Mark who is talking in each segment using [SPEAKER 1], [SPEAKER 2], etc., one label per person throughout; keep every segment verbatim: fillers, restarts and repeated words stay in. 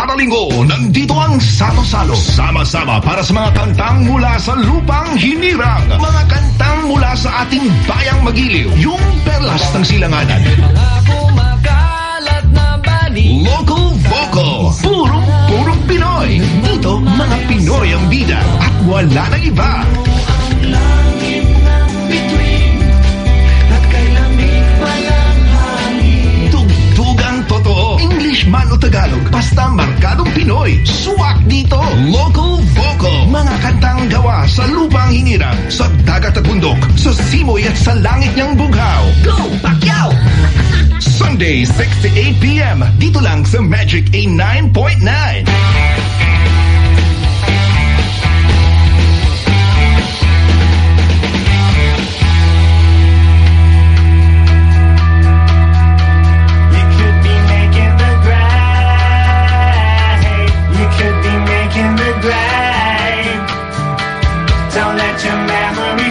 [SPEAKER 1] kada linggo, nandito ang Salo-Salo. Sama-sama para sa mga kantang mula sa lupang hinirang. Mga kantang mula sa ating bayang magiliw. Yung perlas ng silanganan.
[SPEAKER 2] Mga kumakalat na bali.
[SPEAKER 1] Local Vocal. Purong-purong Pinoy. Dito, mga Pinoy ang bida. At wala nang iba.
[SPEAKER 2] Ang langit ng bituin at kay lamig palang hangin.
[SPEAKER 1] Tugtugang totoo. English man o Tagalog, basta markadong Pinoy. Suwak dito. Local Vocal. Mga kantang gawa sa lupang hinirang, sa dagat at bundok, sa simoy at sa langit niyang bughaw. Go, Pacquiao! Sunday, six to eight p m Dito lang sa Magic eighty-nine point nine.
[SPEAKER 2] Don't let your memory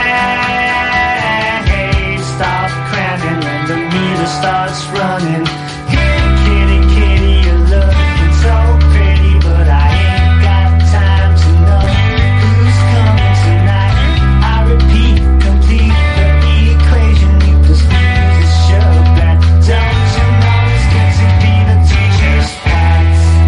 [SPEAKER 2] fade. Stop cramming when the meter starts running. Hey, kitty, kitty, you're looking so pretty, but I ain't got time to know who's coming tonight. I repeat, complete the equation. You just need to show that. Don't you know it's good to be the teacher's pet?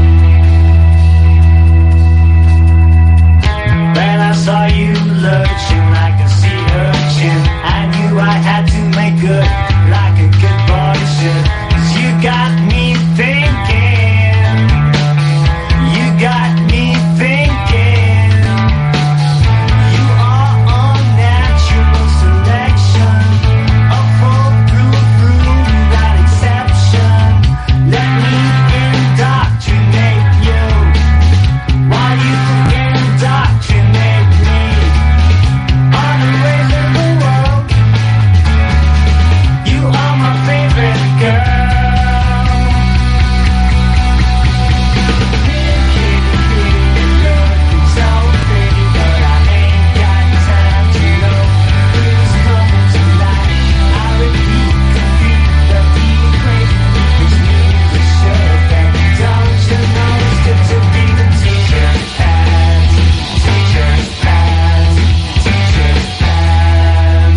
[SPEAKER 2] When I saw you lurching like a sea urchin, I knew I had to make good like a good boy should. 'Cause you got me thinking, you got me thinking. You are a natural selection, a foolproof rule without exception. Let me indoctrinate you while you indoctrinate me on the ways of the world. You are my favorite girl. So pretty, but I ain't got time to know who's coming tonight. I repeat, complete the equation. This means to show that. Don't you know it's good to be the teacher's pet? Teacher's pet. Teacher's pet.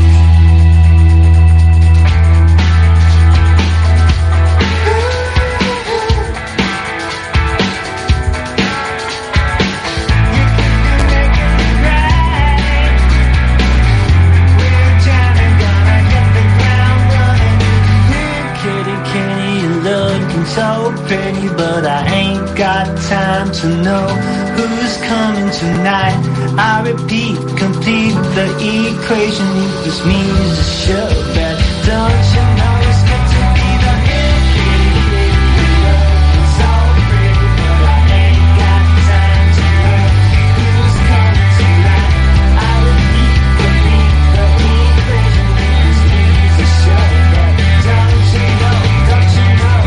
[SPEAKER 2] We're jamming, gonna hit the ground running. Kitty, kitty, you're looking so pretty, but I ain't got time to know who's coming tonight. I repeat, complete the equation. You just means to show that. Don't you know it's good to be the hit? Kitty, kitty, you're looking so pretty, but I ain't got time to know who's coming tonight. I repeat, complete the equation. You just means to show that. Don't you know? Don't you know?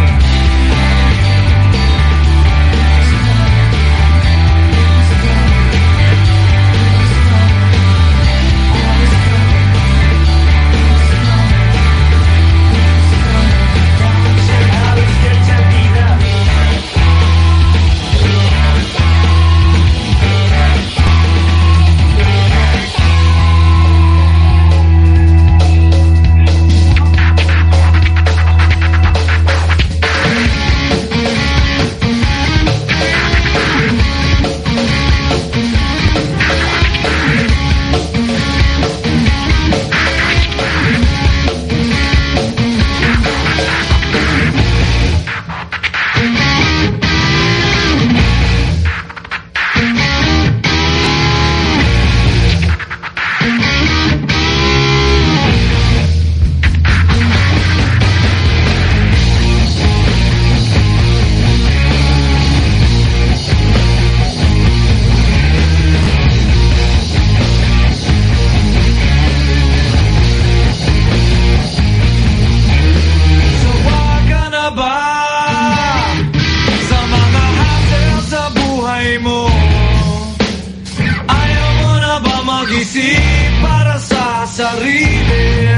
[SPEAKER 3] sarili.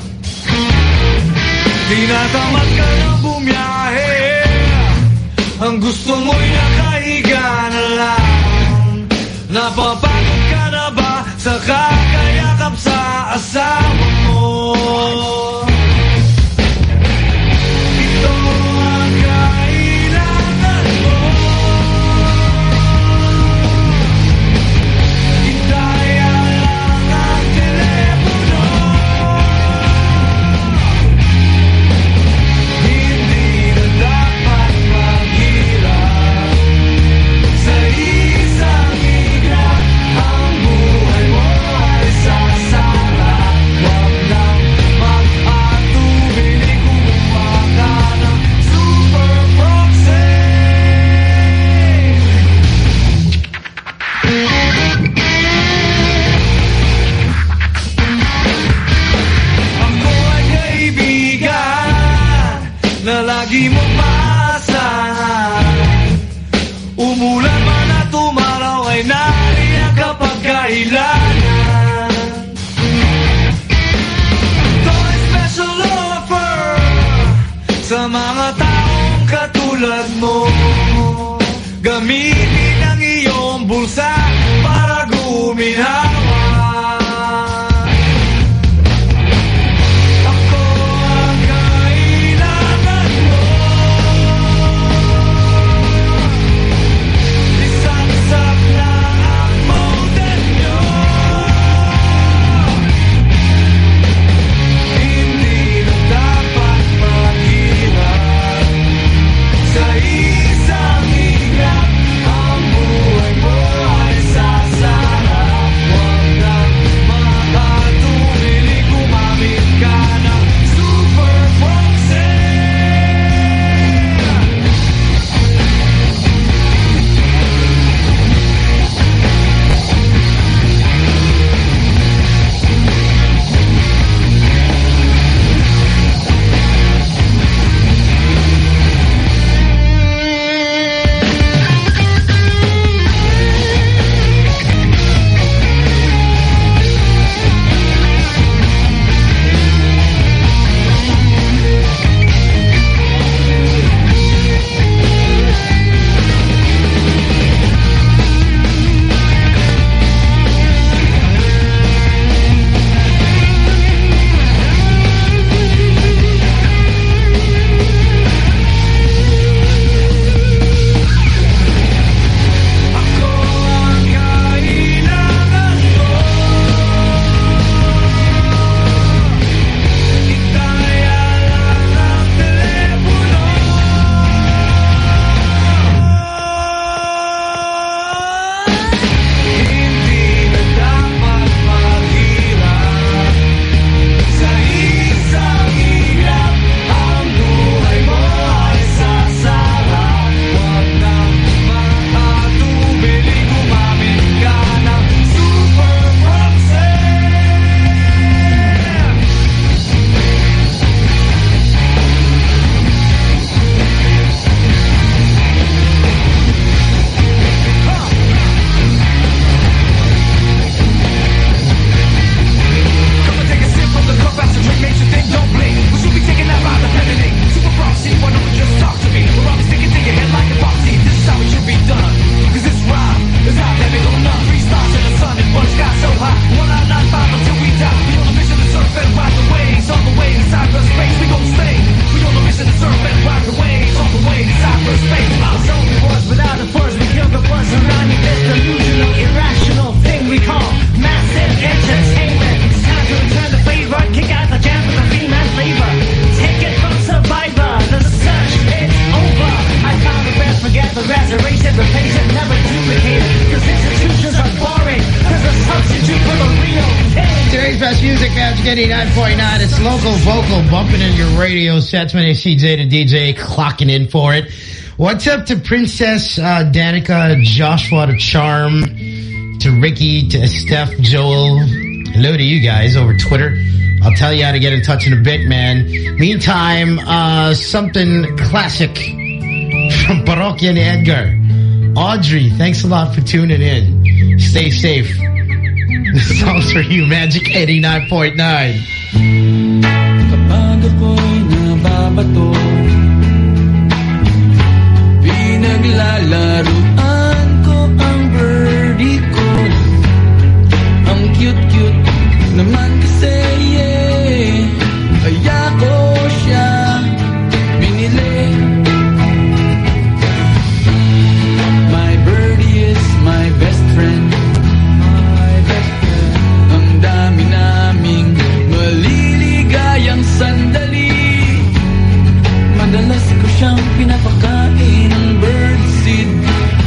[SPEAKER 3] Tinatamad ka na bumiyahe hanggang Ang gusto mo'y nakahiga na lang. Napapagod ka na ba sa kakayakap sa asawa mo? Ito ang kailangan mo. Hintaya lang ang telepono. Hindi na dapat maghirap sa isang higla. Ang buhay mo ay sasara. Huwag lang mag-atubili, kumuha ka ng Super Proxy. Ako ay kaibigan na lagi mong maasahan. Umulan man at umaraw ay nariyan kapag kailangan. Ito ay special offer sa mga taong katulad mo. Gamitin ang iyong bulsa para guminawa. Ako ang kailangan mo. Isaksak na ang modem nyo. Hindi na dapat maghirap sa isang higla. Ang buhay mo ay sasara. Huwag lang makatubili, gumamit ka ng Super Proxy. Ako ang kailangan mo. Hintaya lang ang telepono. Hindi na dapat maghirap sa isang higla. Ang buhay mo ay sasara. Huwag nang makatubili, gumamit ka ng Super Proxy. Come and take a sip from the cup after drink makes you think, don't blink. We should be taking that ride to penetrate. Super Proxy, why don't you just talk to me? Or I'll be sticking to your head like a proxy. This is how it should be done. Cause this rhyme is hot, let me go nuts. Three stars in the sun and one sky so high. One out, nine, five until we die. We on a mission to surf and ride the waves. On the way to cyberspace, we gon' stay. We on a mission to surf and ride the waves. On the way to cyberspace.
[SPEAKER 4] It's only words without a fuzz. We kill the buzz around you. This delusional, irrational thing we call massive entertainment. It's time to return the favor. Kick out the jam with the female flavor. Take it from Survivor. The search, it's over. I found the best, forget the rest. Erase it, replace it, never duplicate it. Cause institutions are boring. Cause a substitute for the real thing.
[SPEAKER 5] Today's best music, Magic eighty-nine point nine. It's local vocal bumping in your radio sets. My name's C J, the D J, clocking in for it. What's up to Princess uh, Danica, Joshua, to Charm, to Ricky, to Steph, Joel. Hello to you guys over Twitter. I'll tell you how to get in touch in a bit, man. Meantime, uh, something classic from Parokya and Edgar. Audrey, thanks a lot for tuning in. Stay safe. This song's for you, Magic eighty-nine point nine.
[SPEAKER 3] Kapag ako'y nababato,
[SPEAKER 6] Nilalaruan ko ang birdie ko. Ang cute-cute naman kasi, yeah. Kaya ko siya binili. My birdie is my best friend. My best friend. Ang dami naming maliligayang sandali. Madalas ko siyang pinapakain ng birdseed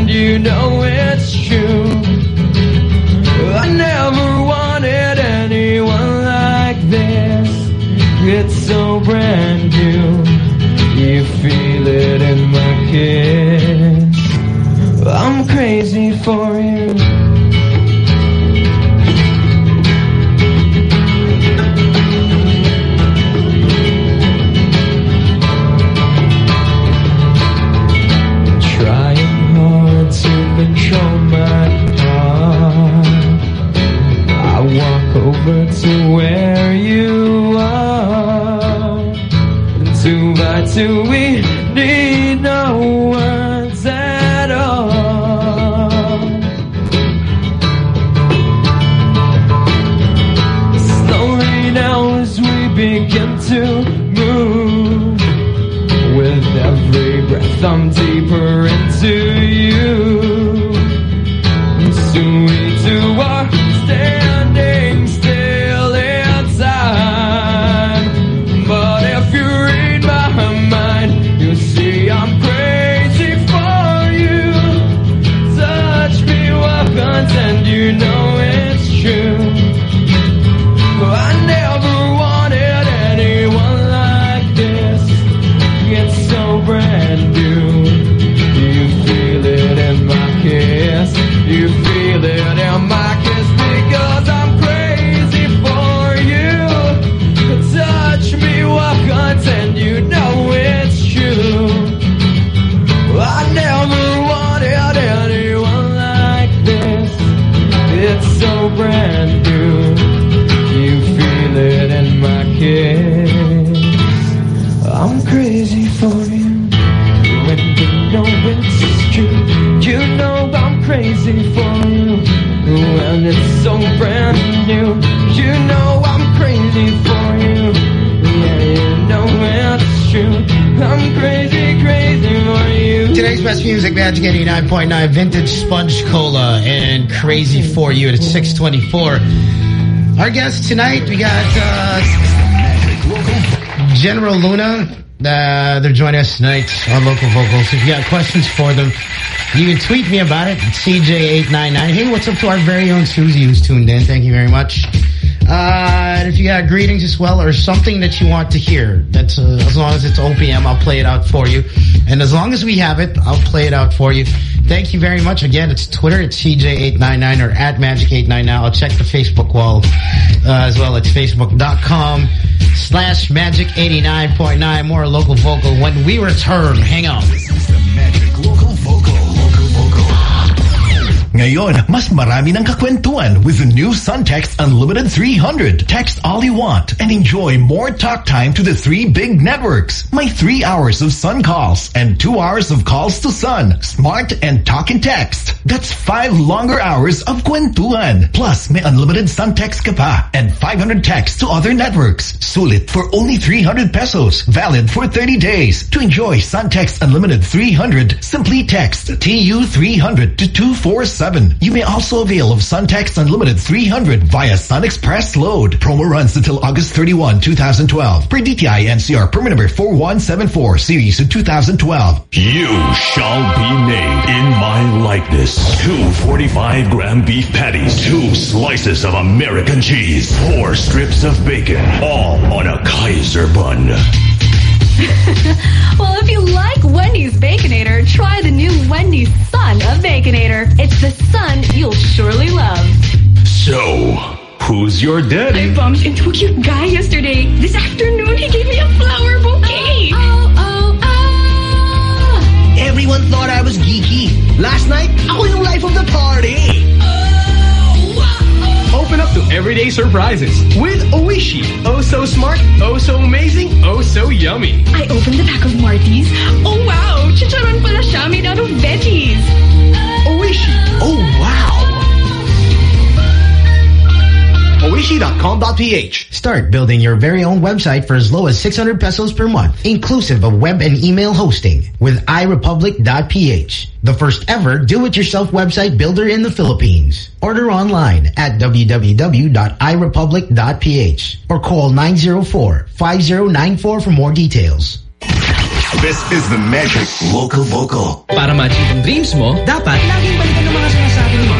[SPEAKER 6] and you know it's true. I never wanted anyone like this. It's so brand new. You feel it in my kiss. I'm crazy for you. Control my heart. I walk over to where you are. Two by two, we need no words at all. Slowly now as we begin to move, with every breath I'm deeper into you. Soon we two are standing still in time. But if you read my mind, you'll see I'm crazy for you. Touch me once and you know it's true. I never wanted anyone like this. It's so brand new. You feel it in my kiss. You feel it in my kiss because I'm crazy for you. Touch me once and you know it's true. I never wanted anyone like this. It's so brand new. You feel it in my kiss. I'm crazy for you. When you know it's true, you know I'm crazy for you. And it's so brand new. You know I'm crazy for you. Yeah, you know it's true. I'm crazy, crazy for you.
[SPEAKER 5] Today's best music, Magic eighty-nine point nine, Vintage Sponge Cola and Crazy for You at six twenty-four. Our guests tonight, we got uh, General Luna. Uh, they're joining us tonight on Local Vocals. If you got questions for them, you can tweet me about it at C J eight nine nine. Hey, what's up to our very own Susie who's tuned in? Thank you very much. Uh, and if you got greetings as well or something that you want to hear, that's uh, as long as it's O P M, I'll play it out for you. And as long as we have it, I'll play it out for you. Thank you very much. Again, it's Twitter at C J eight nine nine or at Magic eight nine nine. I'll check the Facebook wall uh, as well. It's facebook.com slash Magic eighty-nine point nine. More Local Vocal when we return. Hang on.
[SPEAKER 1] This is the Magic Local Vocal. Local Vocal. Ngayon, mas marami ng kakwentuhan with the new SunText Unlimited three hundred. Text all you want and enjoy more talk time to the three big networks. May three hours of Sun calls and two hours of calls to Sun, Smart and Talk and Text. That's five longer hours of kwentuhan. Plus, may unlimited SunText ka pa and five hundred texts to other networks. Sulit for only three hundred pesos. Valid for thirty days. To enjoy SunText Unlimited three hundred, simply text T U three hundred to two four seven. You may also avail of SunText Unlimited three hundred via Sun Express Load. Promo runs until August thirty-first, two thousand twelve. Per D T I N C R permit number four one seven four, series of two thousand twelve.
[SPEAKER 7] You shall be made in my likeness. Two forty-five gram beef patties, two slices of American cheese, four strips of bacon, all on a Kaiser bun.
[SPEAKER 8] Well, if you like Wendy's Baconator, try the new Wendy's Sun of Baconator. It's the Sun you'll surely love.
[SPEAKER 7] So, who's your daddy?
[SPEAKER 8] I bumped into a cute guy yesterday. This afternoon, he gave me a flower bouquet. Oh, oh, oh.
[SPEAKER 9] Everyone thought I was geeky. Last night, ako yung life of the party.
[SPEAKER 10] Open up to everyday surprises with Oishi. Oh so smart, oh so amazing, oh so yummy.
[SPEAKER 8] I opened the pack of Marties. Oh wow, chicharon pala siya made out of veggies.
[SPEAKER 10] Oishi.
[SPEAKER 9] Oh wow.
[SPEAKER 10] Oishi dot com dot P H.
[SPEAKER 5] Start building your very own website for as low as six hundred pesos per month, inclusive of web and email hosting with i republic dot P H, the first ever do-it-yourself website builder in the Philippines. Order online at w w w dot i republic dot P H or call nine zero four, five zero nine four for more details.
[SPEAKER 1] This is the magic Local Vocal.
[SPEAKER 11] Para ma-achieve ang dreams mo, dapat laging balikan ng mga sinasabi mo.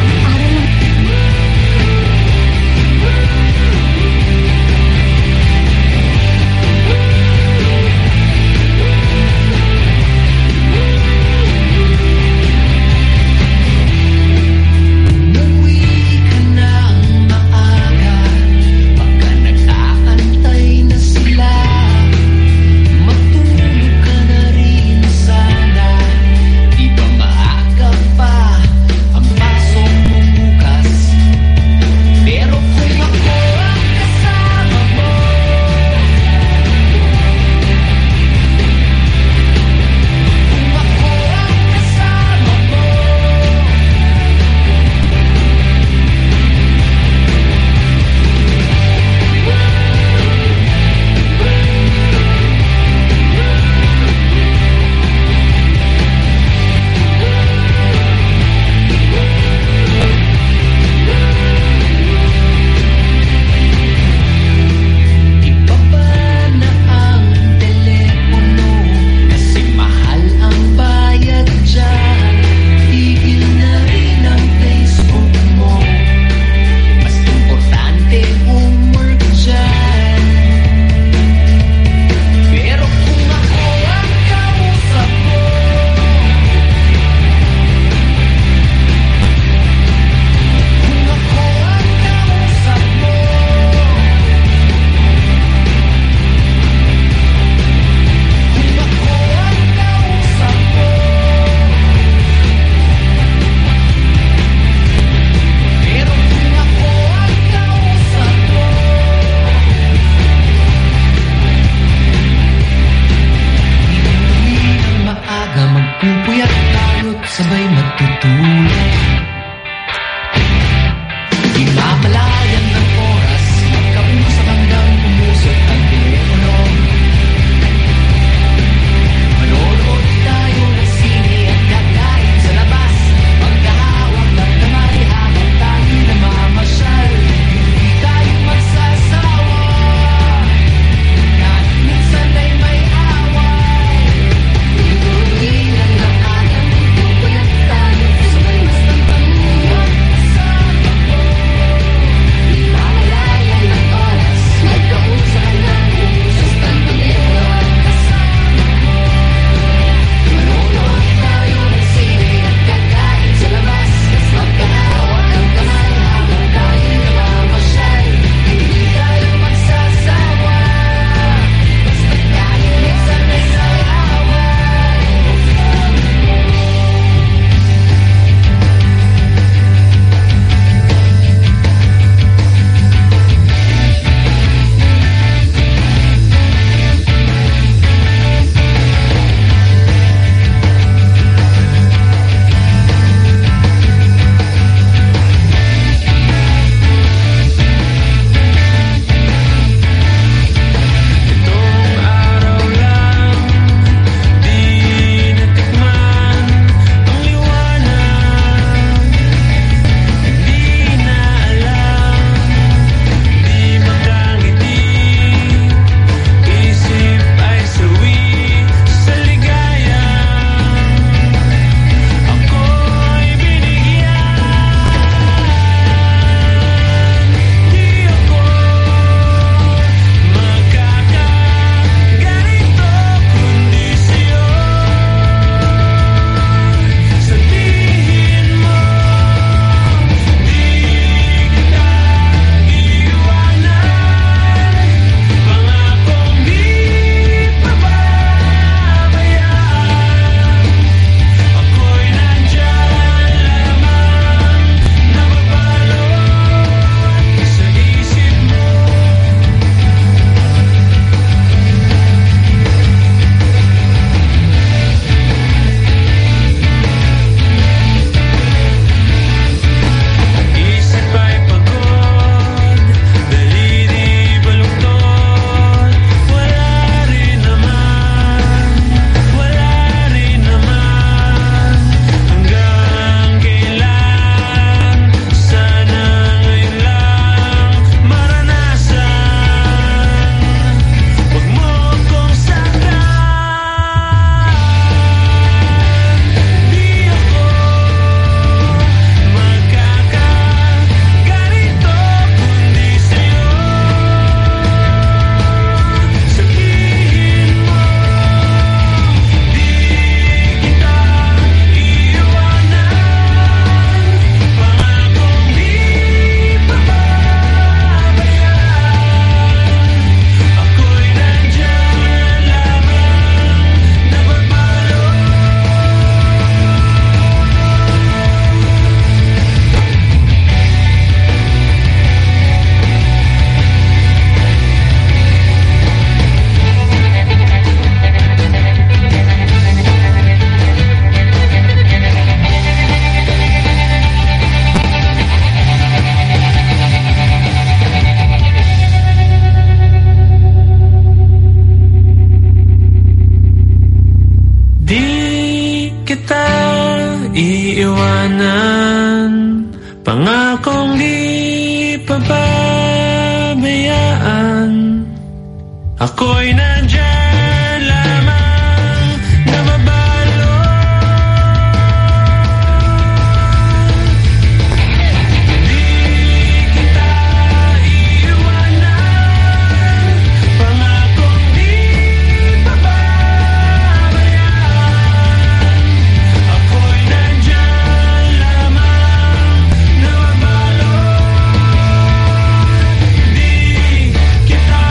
[SPEAKER 3] Sabay
[SPEAKER 2] iiwanan, pangakong di pababayaan. Ako'y nandyan lamang namabalo. Di kita iiwanan, pangakong di pababayaan. Ako'y nandyan lamang namabalo. Di kita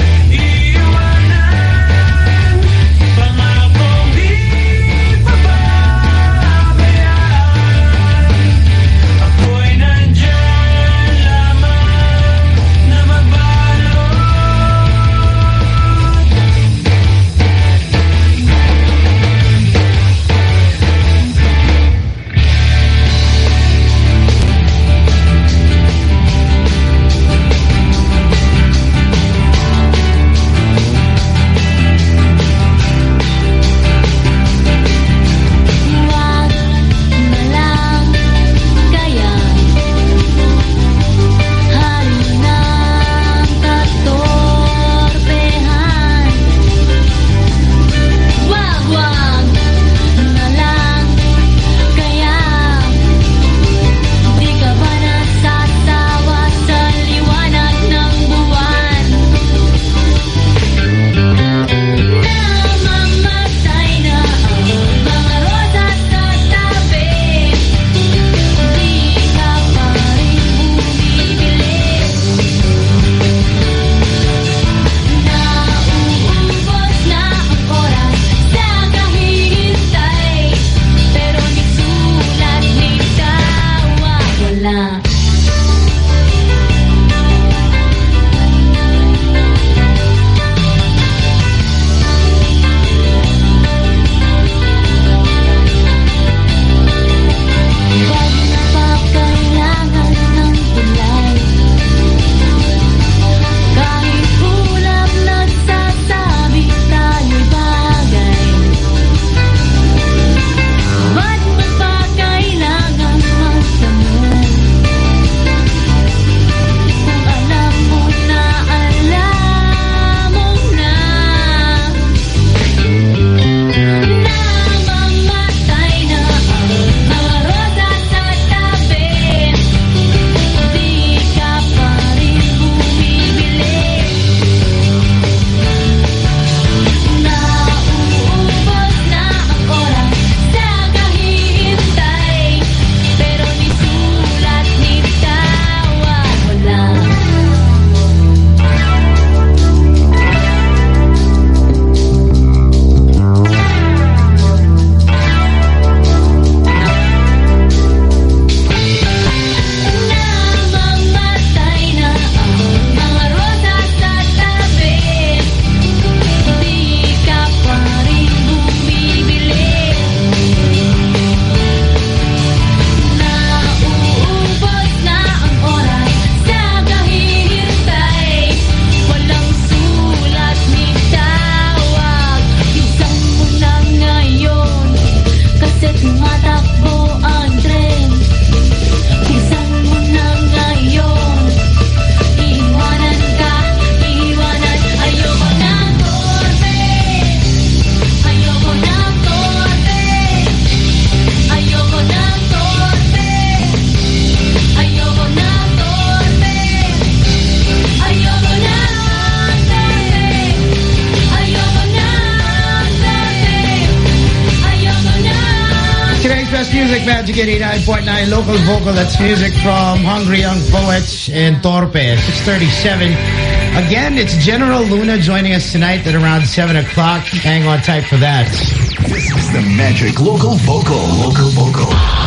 [SPEAKER 5] Music Magic eighty-nine point nine local vocal. That's music from Hungry Young Poets and Torpe at six thirty-seven. Again, it's General Luna joining us tonight at around seven o'clock. Hang on tight for that.
[SPEAKER 1] This is the Magic Local Vocal. Local Vocal.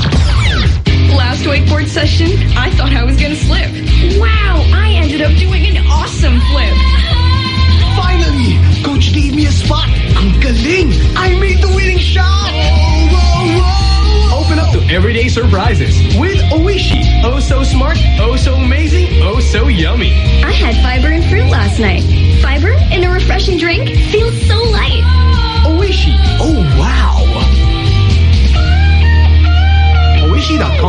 [SPEAKER 12] Last wakeboard session, I thought I was going to slip. Wow, I ended up doing an awesome flip.
[SPEAKER 9] Finally, Coach gave me a spot. Ang galing! I made the winning shot! Whoa, whoa, whoa!
[SPEAKER 10] Open up to everyday surprises with Oishi. Oh so smart, oh so amazing, oh so yummy.
[SPEAKER 12] I had fiber and fruit last night. Fiber in a refreshing drink feels so light.
[SPEAKER 9] Oishi. Oh, wow.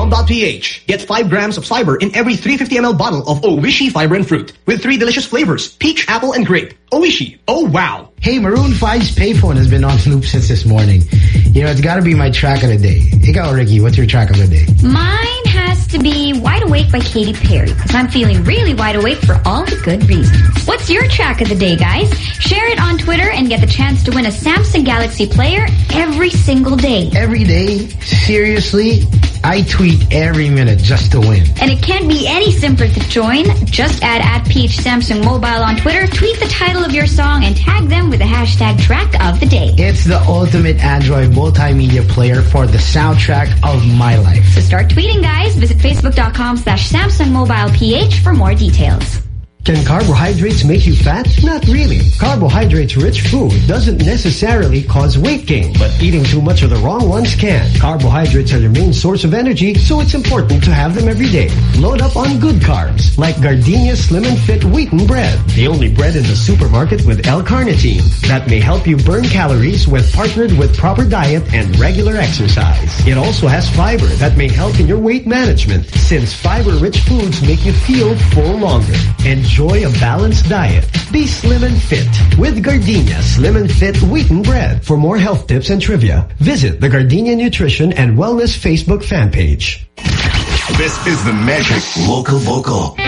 [SPEAKER 10] com dot p h. Get five grams of fiber in every three hundred fifty milliliter bottle of Oishi Fiber and Fruit with three delicious flavors, peach, apple, and grape. Oishi. Oh, wow.
[SPEAKER 5] Hey, Maroon five's Payphone has been on loop since this morning. You know, it's got to be my track of the day. Ikaw, Ricky, what's your track of the day?
[SPEAKER 13] Mine has to be Wide Awake by Katy Perry, because I'm feeling really wide awake for all the good reasons. What's your track of the day, guys? Share it on Twitter and get the chance to win a Samsung Galaxy player every single day.
[SPEAKER 5] Every day? Seriously? I tweet every minute just to win.
[SPEAKER 13] And it can't be any simpler to join. Just add at P H Samsung Mobile on Twitter, tweet the title of your song, and tag them with the hashtag track of the day.
[SPEAKER 5] It's the ultimate Android multimedia player for the soundtrack of my life.
[SPEAKER 13] So start tweeting, guys. Visit facebook.com slash Samsung Mobile PH for more details.
[SPEAKER 14] Can carbohydrates make you fat? Not really. Carbohydrates-rich food doesn't necessarily cause weight gain, but eating too much of the wrong ones can. Carbohydrates are your main source of energy, so it's important to have them every day. Load up on good carbs, like Gardenia Slim and Fit wheaten bread, the only bread in the supermarket with L-carnitine that may help you burn calories when partnered with proper diet and regular exercise. It also has fiber that may help in your weight management, since fiber-rich foods make you feel full longer. Enjoy a balanced diet. Be slim and fit with Gardenia Slim and Fit wheaten bread. For more health tips and trivia, visit the Gardenia Nutrition and Wellness Facebook fan page.
[SPEAKER 1] This is the Magic Local Vocal.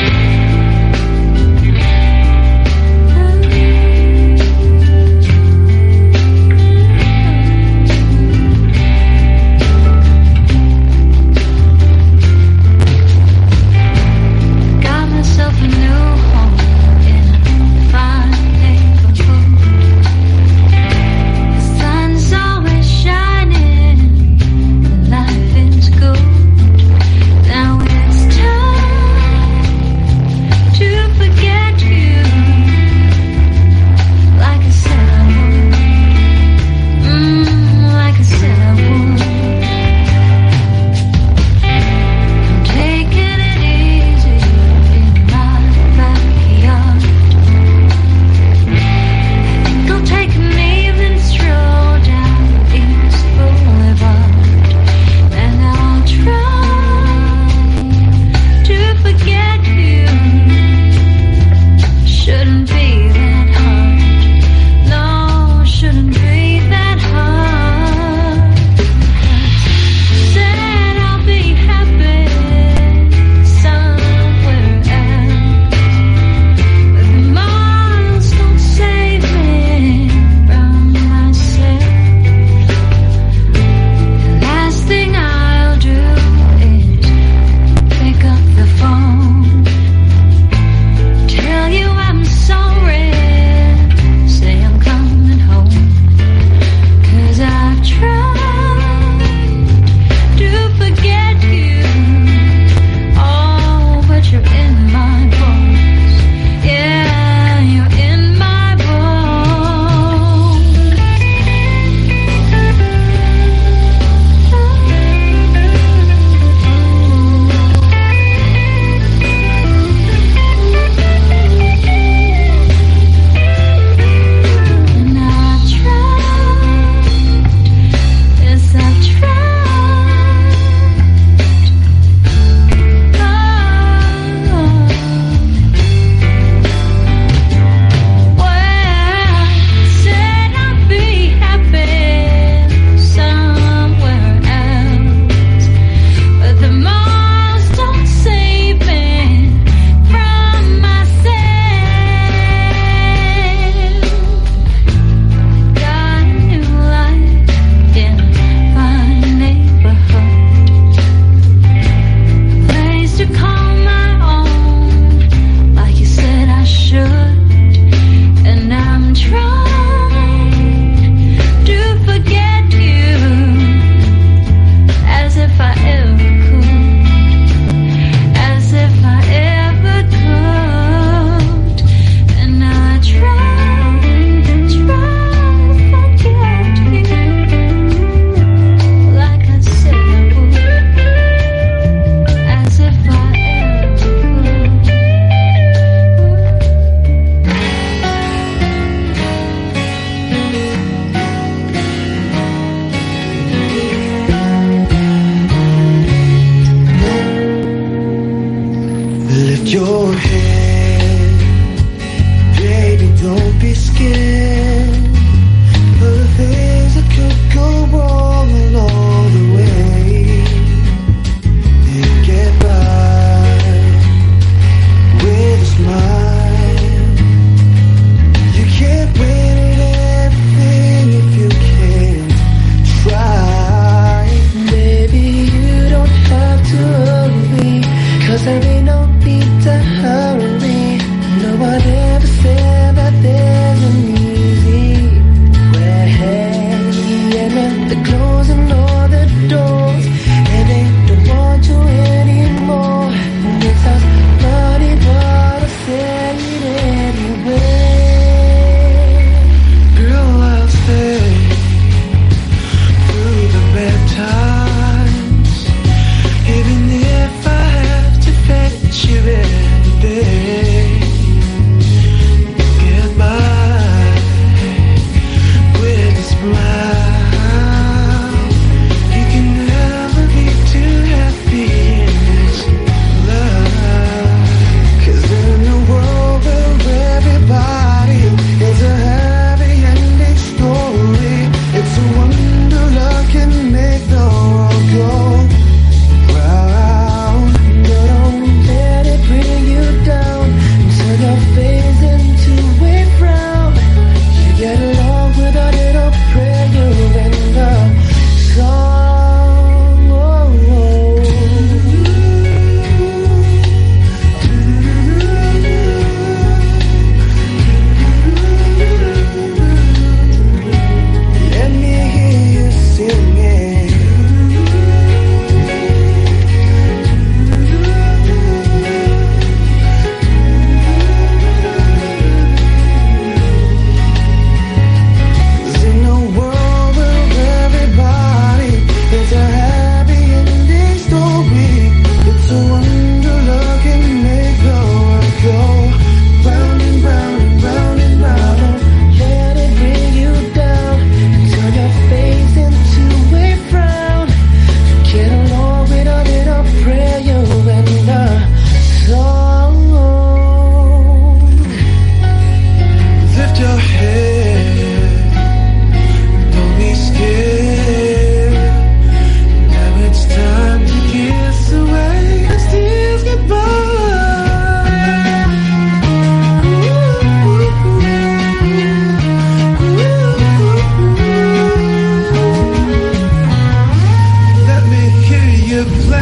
[SPEAKER 9] your head. Baby, don't be scared of the things that could go wrong along the way. You get by with a smile. You can't win everything if you can't try. Baby, you don't have to hurry, 'cause there ain't no need to hurry. No one ever said that there's an easy way. And when they're closing all the doors and they don't want you anymore, and it sounds funny, but I say it anyway. Girl, I'll stay through the bad times, even if I have to fetch you every day. Get by with a smile. You can never be too happy in this love. 'Cause in a world where everybody is a happy ending story, it's a wonder love can make the world go round. But don't let it bring you down and turn your face into a frown. You get along without it, I'll pray you in the song. Oh, oh. Let me hear you singing. In a world where everybody is a happy ending story, it's a wonder love can make the world go round and round and round and round. Don't let it bring you down and turn your face into a frown. Get along without it, I'll pray you in the song. Lift your head, don't be scared. Now it's time to kiss away the tears goodbye. Let me hear you play.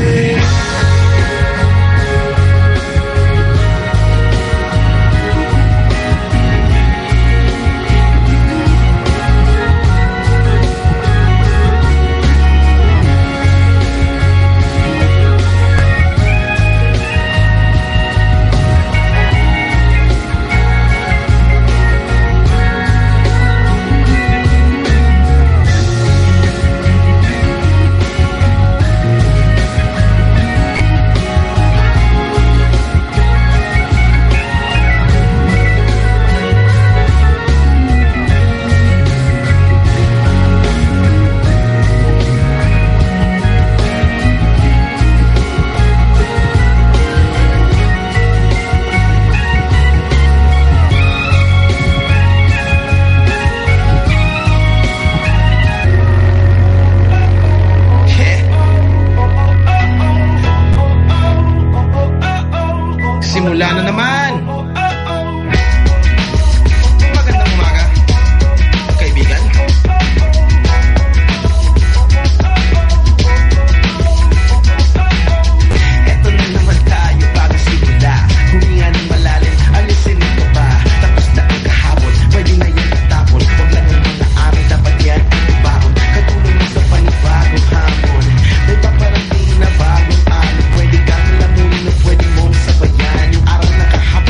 [SPEAKER 9] Simula na naman. Magandang umaga, kaibigan. Eto na naman tayo bago simula. Huminga ng malalim, alisin ito ba? Tapos na ang kahapon, pwede na yan natapon. Huwag lang ang mga araw, dapat yan ibaon. Katulong mo sa panibagong hamon. May paparating na bagong araw. Pwede kang lamunin o pwede mong sabayan. Yung araw na kahapon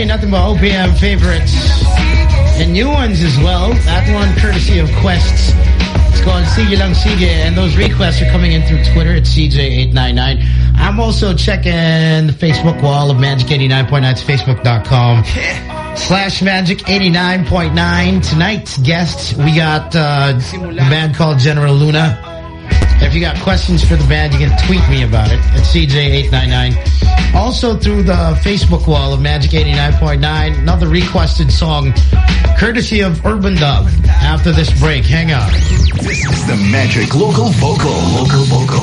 [SPEAKER 5] nothing but O P M favorites and new ones as well. That one courtesy of Quests. It's called Sige Lang Sige, and those requests are coming in through Twitter at C J eight nine nine. I'm also checking the Facebook wall of Magic eighty-nine point nine. It's facebook dot com slash Magic eighty-nine point nine. Tonight's guests, we got uh, a band called General Luna. If you got questions for the band, you can tweet me about it at C J eight nine nine. Also through the Facebook wall of Magic eighty-nine point nine, another requested song courtesy of Urban Dub. After this break, hang on.
[SPEAKER 1] This is the Magic Local Vocal. Local Vocal.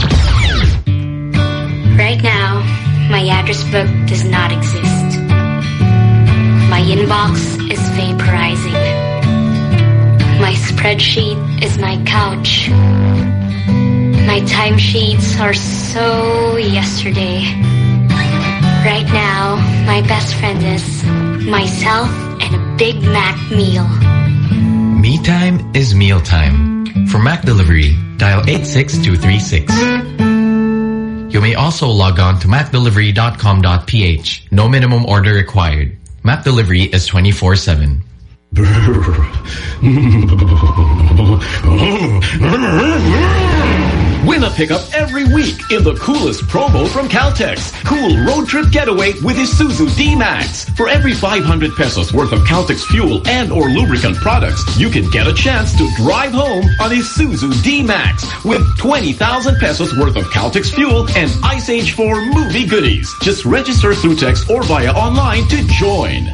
[SPEAKER 13] Right now, my address book does not exist. My inbox is vaporizing. My spreadsheet is my couch. My timesheets are so yesterday. Right now, my best friend is myself and a Big Mac meal.
[SPEAKER 15] Me time is meal time. For Mac delivery, dial eight six two three six. You may also log on to mac delivery dot com dot p h. No minimum order required. Mac delivery is twenty-four seven.
[SPEAKER 16] Win a pickup every week in the coolest promo from Caltex. Cool road trip getaway with Isuzu D-Max. For every five hundred pesos worth of Caltex fuel and or lubricant products, you can get a chance to drive home on Isuzu D-Max with twenty thousand pesos worth of Caltex fuel and Ice Age four movie goodies. Just register through text or via online to join.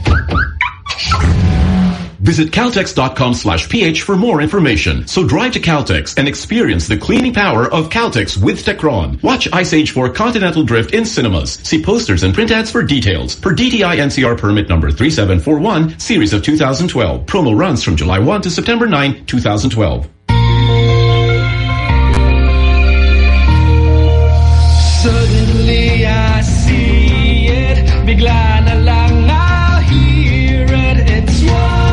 [SPEAKER 16] Visit Caltex dot com slash P H for more information. So drive to Caltex and experience the cleaning power of Caltex with Techron. Watch Ice Age four Continental Drift in cinemas. See posters and print ads for details. Per D T I N C R permit number three seven four one, series of two thousand twelve. Promo runs from July first to September ninth, two thousand twelve.
[SPEAKER 3] Suddenly I see it. Bigla na lang I'll hear it. It's one.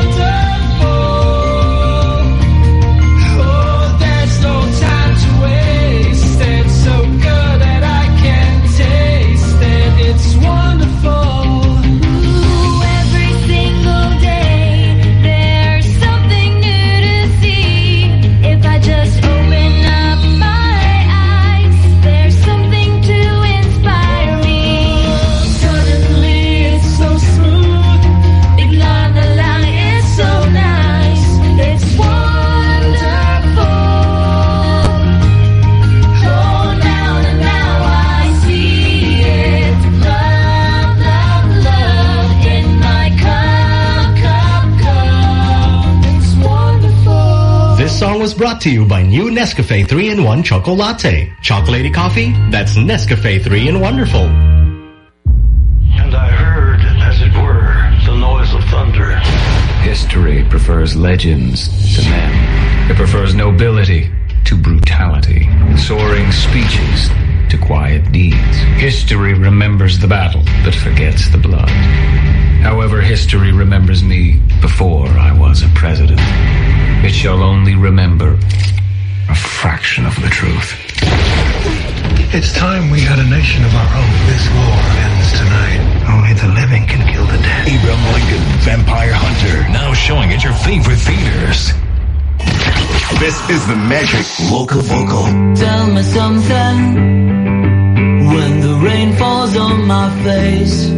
[SPEAKER 17] Song was brought to you by new Nescafe three in one Choco Latte. Chocolatey coffee? That's Nescafe three in Wonderful.
[SPEAKER 18] And I heard, as it were, the noise of thunder.
[SPEAKER 19] History prefers legends to men. It prefers nobility to brutality. Soaring speeches to quiet deeds. History remembers the battle, but forgets the blood. However, history remembers me before I was a president. It shall only remember a fraction of the truth.
[SPEAKER 18] It's time we had a nation of our own. This war ends tonight. Only the living can kill the dead.
[SPEAKER 1] Abraham Lincoln, Vampire Hunter, now showing at your favorite theaters. This is the Magic Local Vocal.
[SPEAKER 2] Tell me something when the rain falls on my face.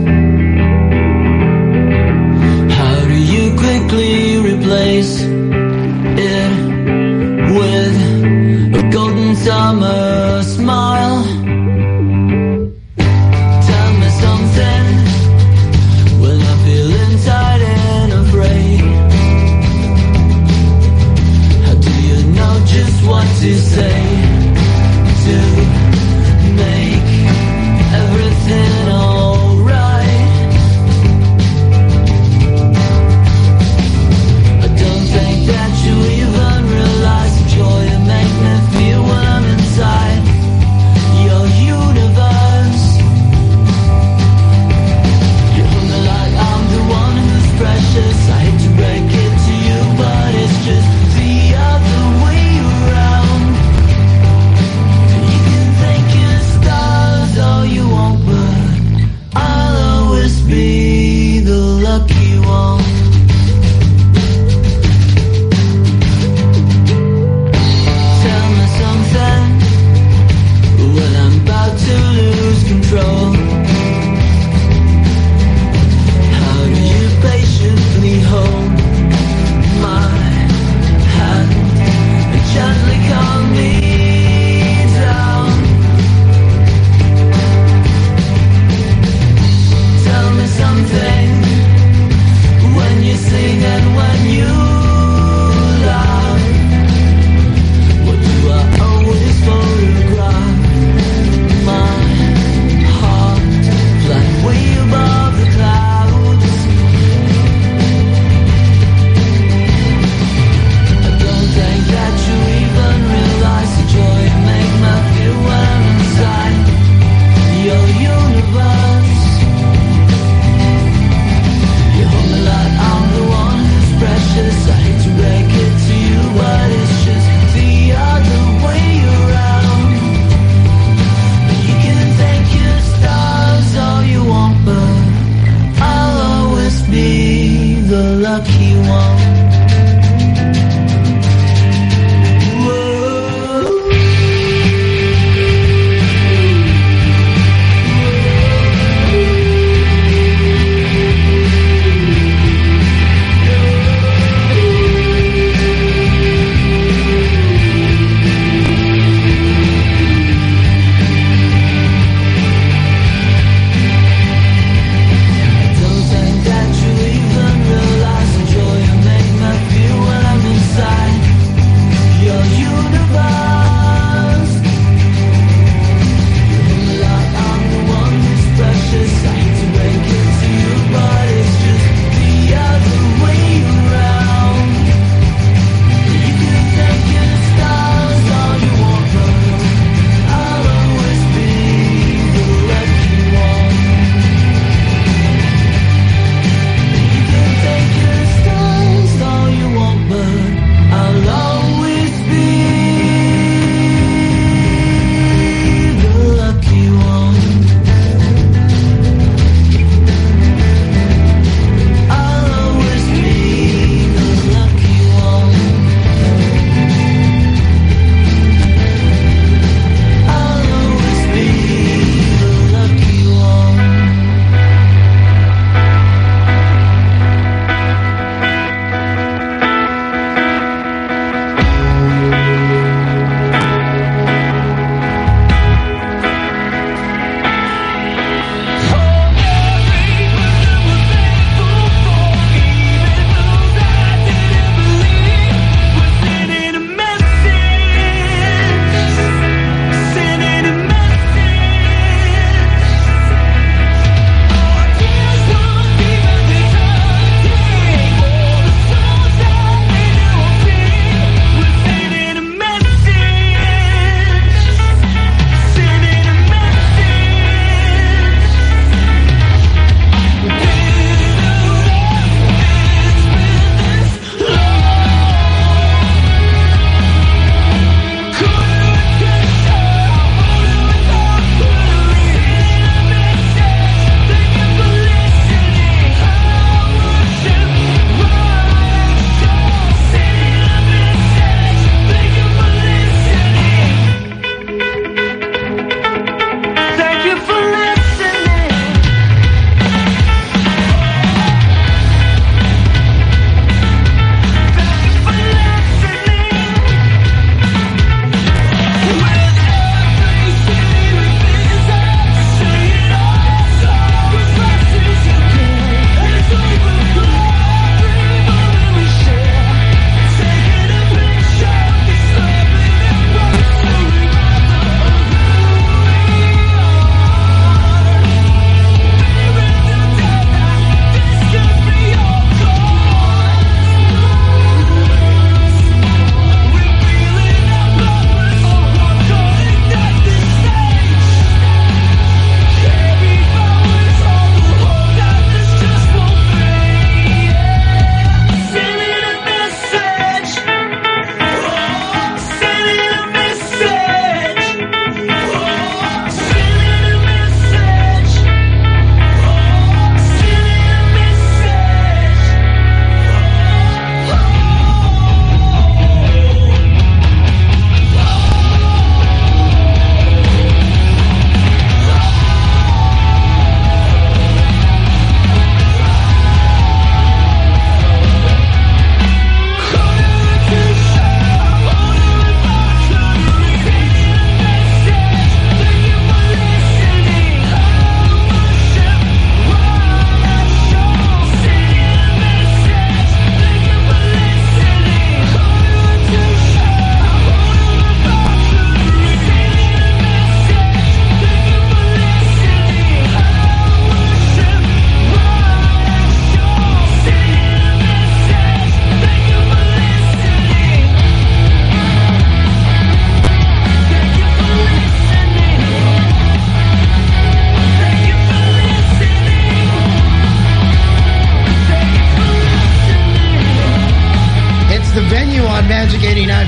[SPEAKER 2] How do you quickly replace it with a golden summer smile? Tell me something when I feel inside and afraid. How do you know just what to say to make everything alright? I don't think that you even realize the joy you make me feel when I'm inside your universe. You hold me like I'm the one who's precious. I hate to break it to you, but it's just the other way around.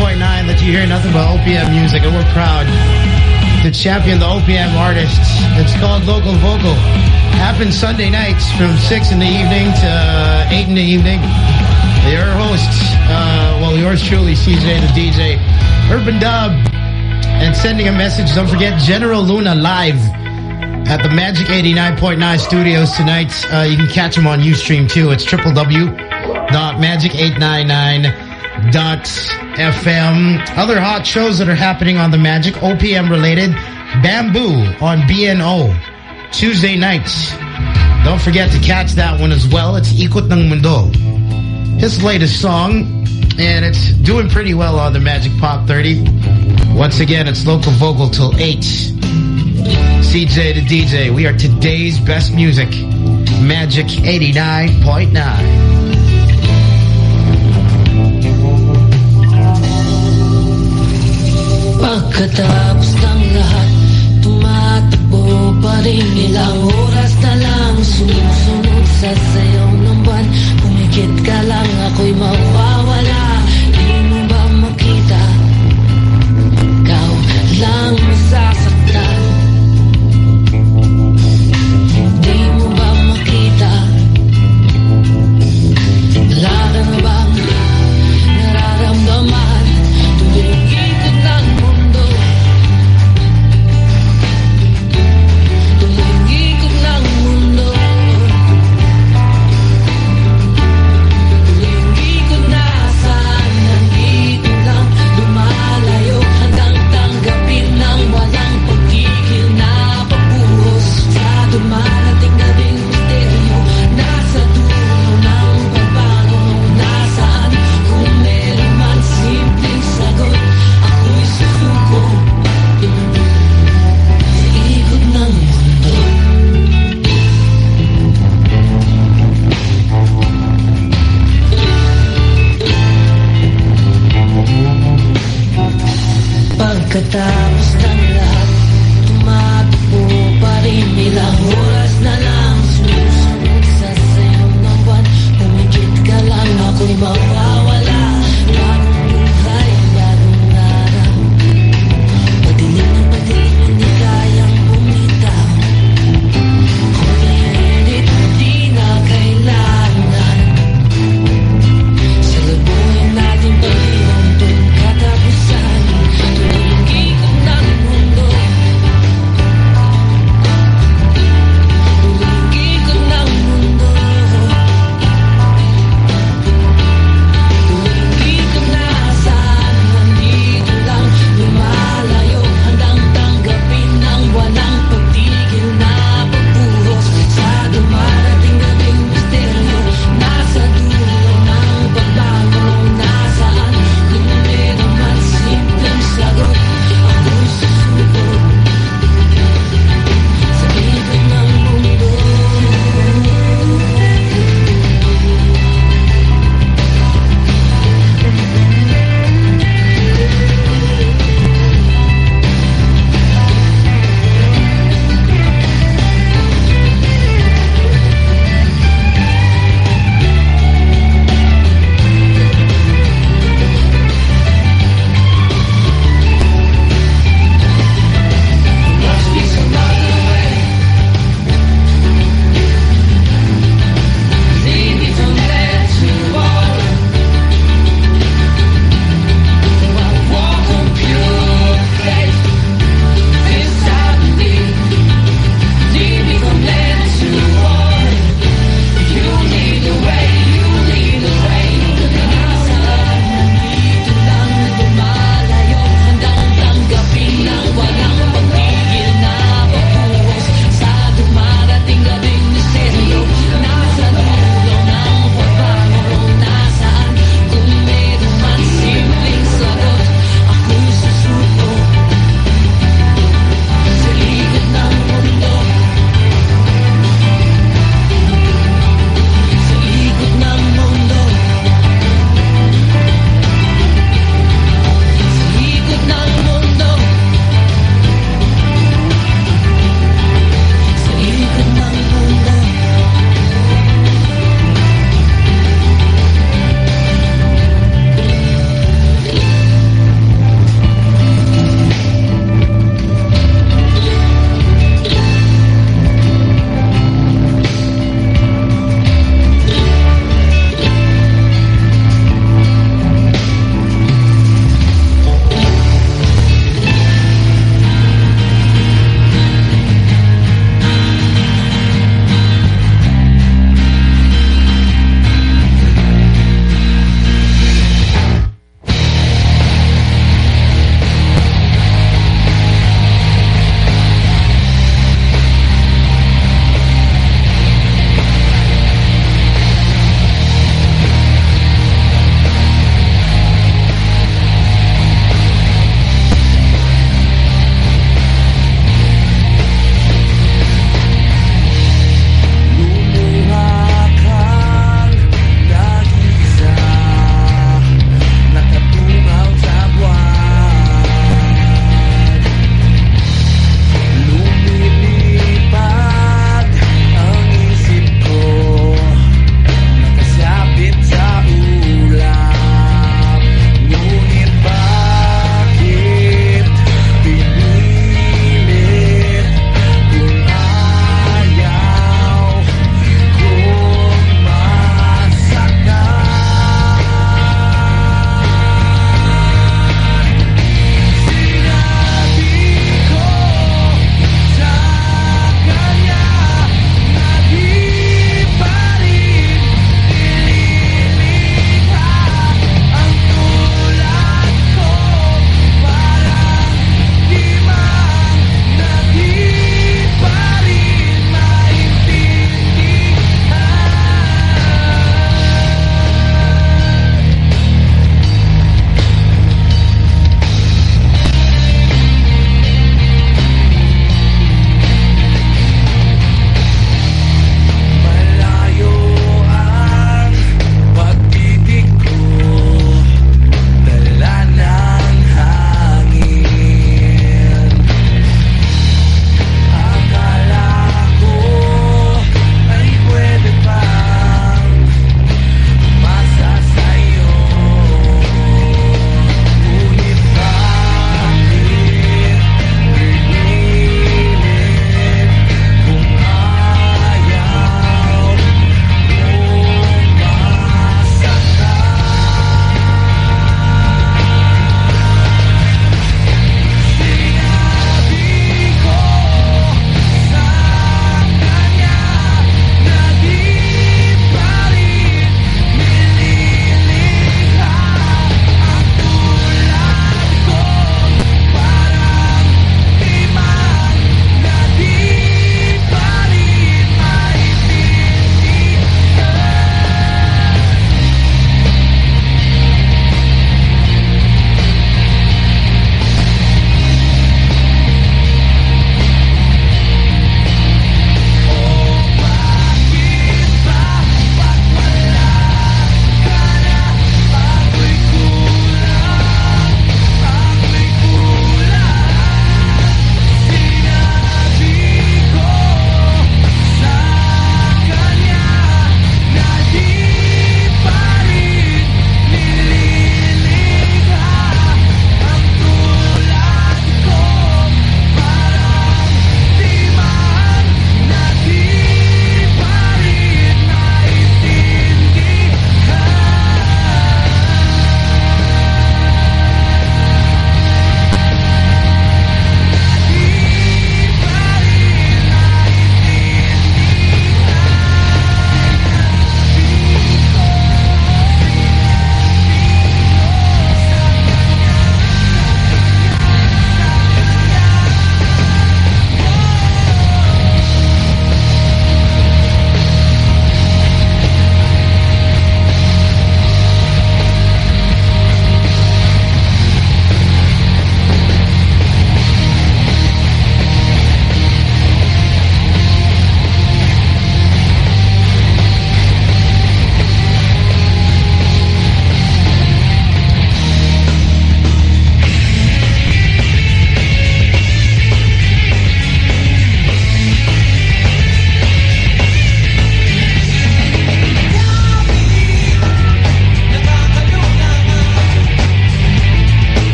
[SPEAKER 5] point nine that you hear nothing but O P M music, and we're proud to champion the O P M artists. It's called Local Vocal. Happens Sunday nights from six in the evening to uh, eight in the evening. Your hosts, uh, well, yours truly, C J the D J, Urban Dub, and sending a message. Don't forget General Luna live at the Magic eighty-nine point nine studios tonight. Uh, you can catch them on Ustream too. It's w w w dot magic eight nine nine dot f m. Other hot shows that are happening on the Magic, O P M related, Bamboo on B N O Tuesday nights. Don't forget to catch that one as well. It's Ikot ng Mundo, his latest song, and it's doing pretty well on the Magic Pop thirty. Once again, it's Local Vocal till eight. C J the D J, we are today's best music. Magic eighty-nine point nine.
[SPEAKER 20] Pagkatapos ng lahat, tumatakbo pa rin. Ilang oras na lang sumusunod sa sayaw ng buwan. Pumikit ka lang, ako'y mawawala. Di mo ba makita? Ikaw lang masasaktan. Di mo ba makita? Wala ka na bang nararamdaman? Tuwing ikot ng mundo, tuwing ikot ng mundo, tuwing ikot na saan nandito lang, lumalayo hanggang tanggapin ng walang pagkikil na pagbuhos sa dumarating na rin misteryo. Nasa dulo ng pagbago, nasaan kung meron man simpleng sagot, ako'y susuko sa ikot ng mundo. Pagkatapos ng lahat, tumatakbo pa rin. Ilang oras na lang sumusunod sa sayaw ng buwan. Pumikit ka lang, ako'y mawawala. Bagong buhay, bagong araw. Padilim ng padilim, hindi kayang bumitaw. Kumilit, di na kailangan. Salabuhin natin pag-iwantong katapusan. Tuwing ikot ng mundo, tuwing ikot ng mundo,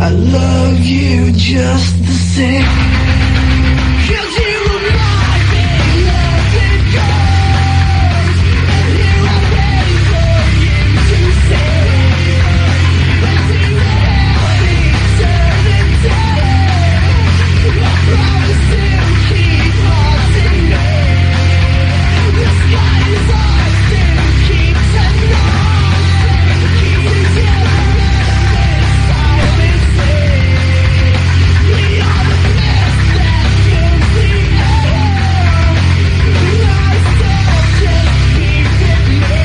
[SPEAKER 9] I love you just the same. 'Cause you were my big love and ghost, and here I'm ready for you to say, let's see the heavenly eternity. I promise to keep haunting me. The sky is ours to keep tonight. Keep together in this silent sea. We are the best that fills the air. My soul just keeps with me.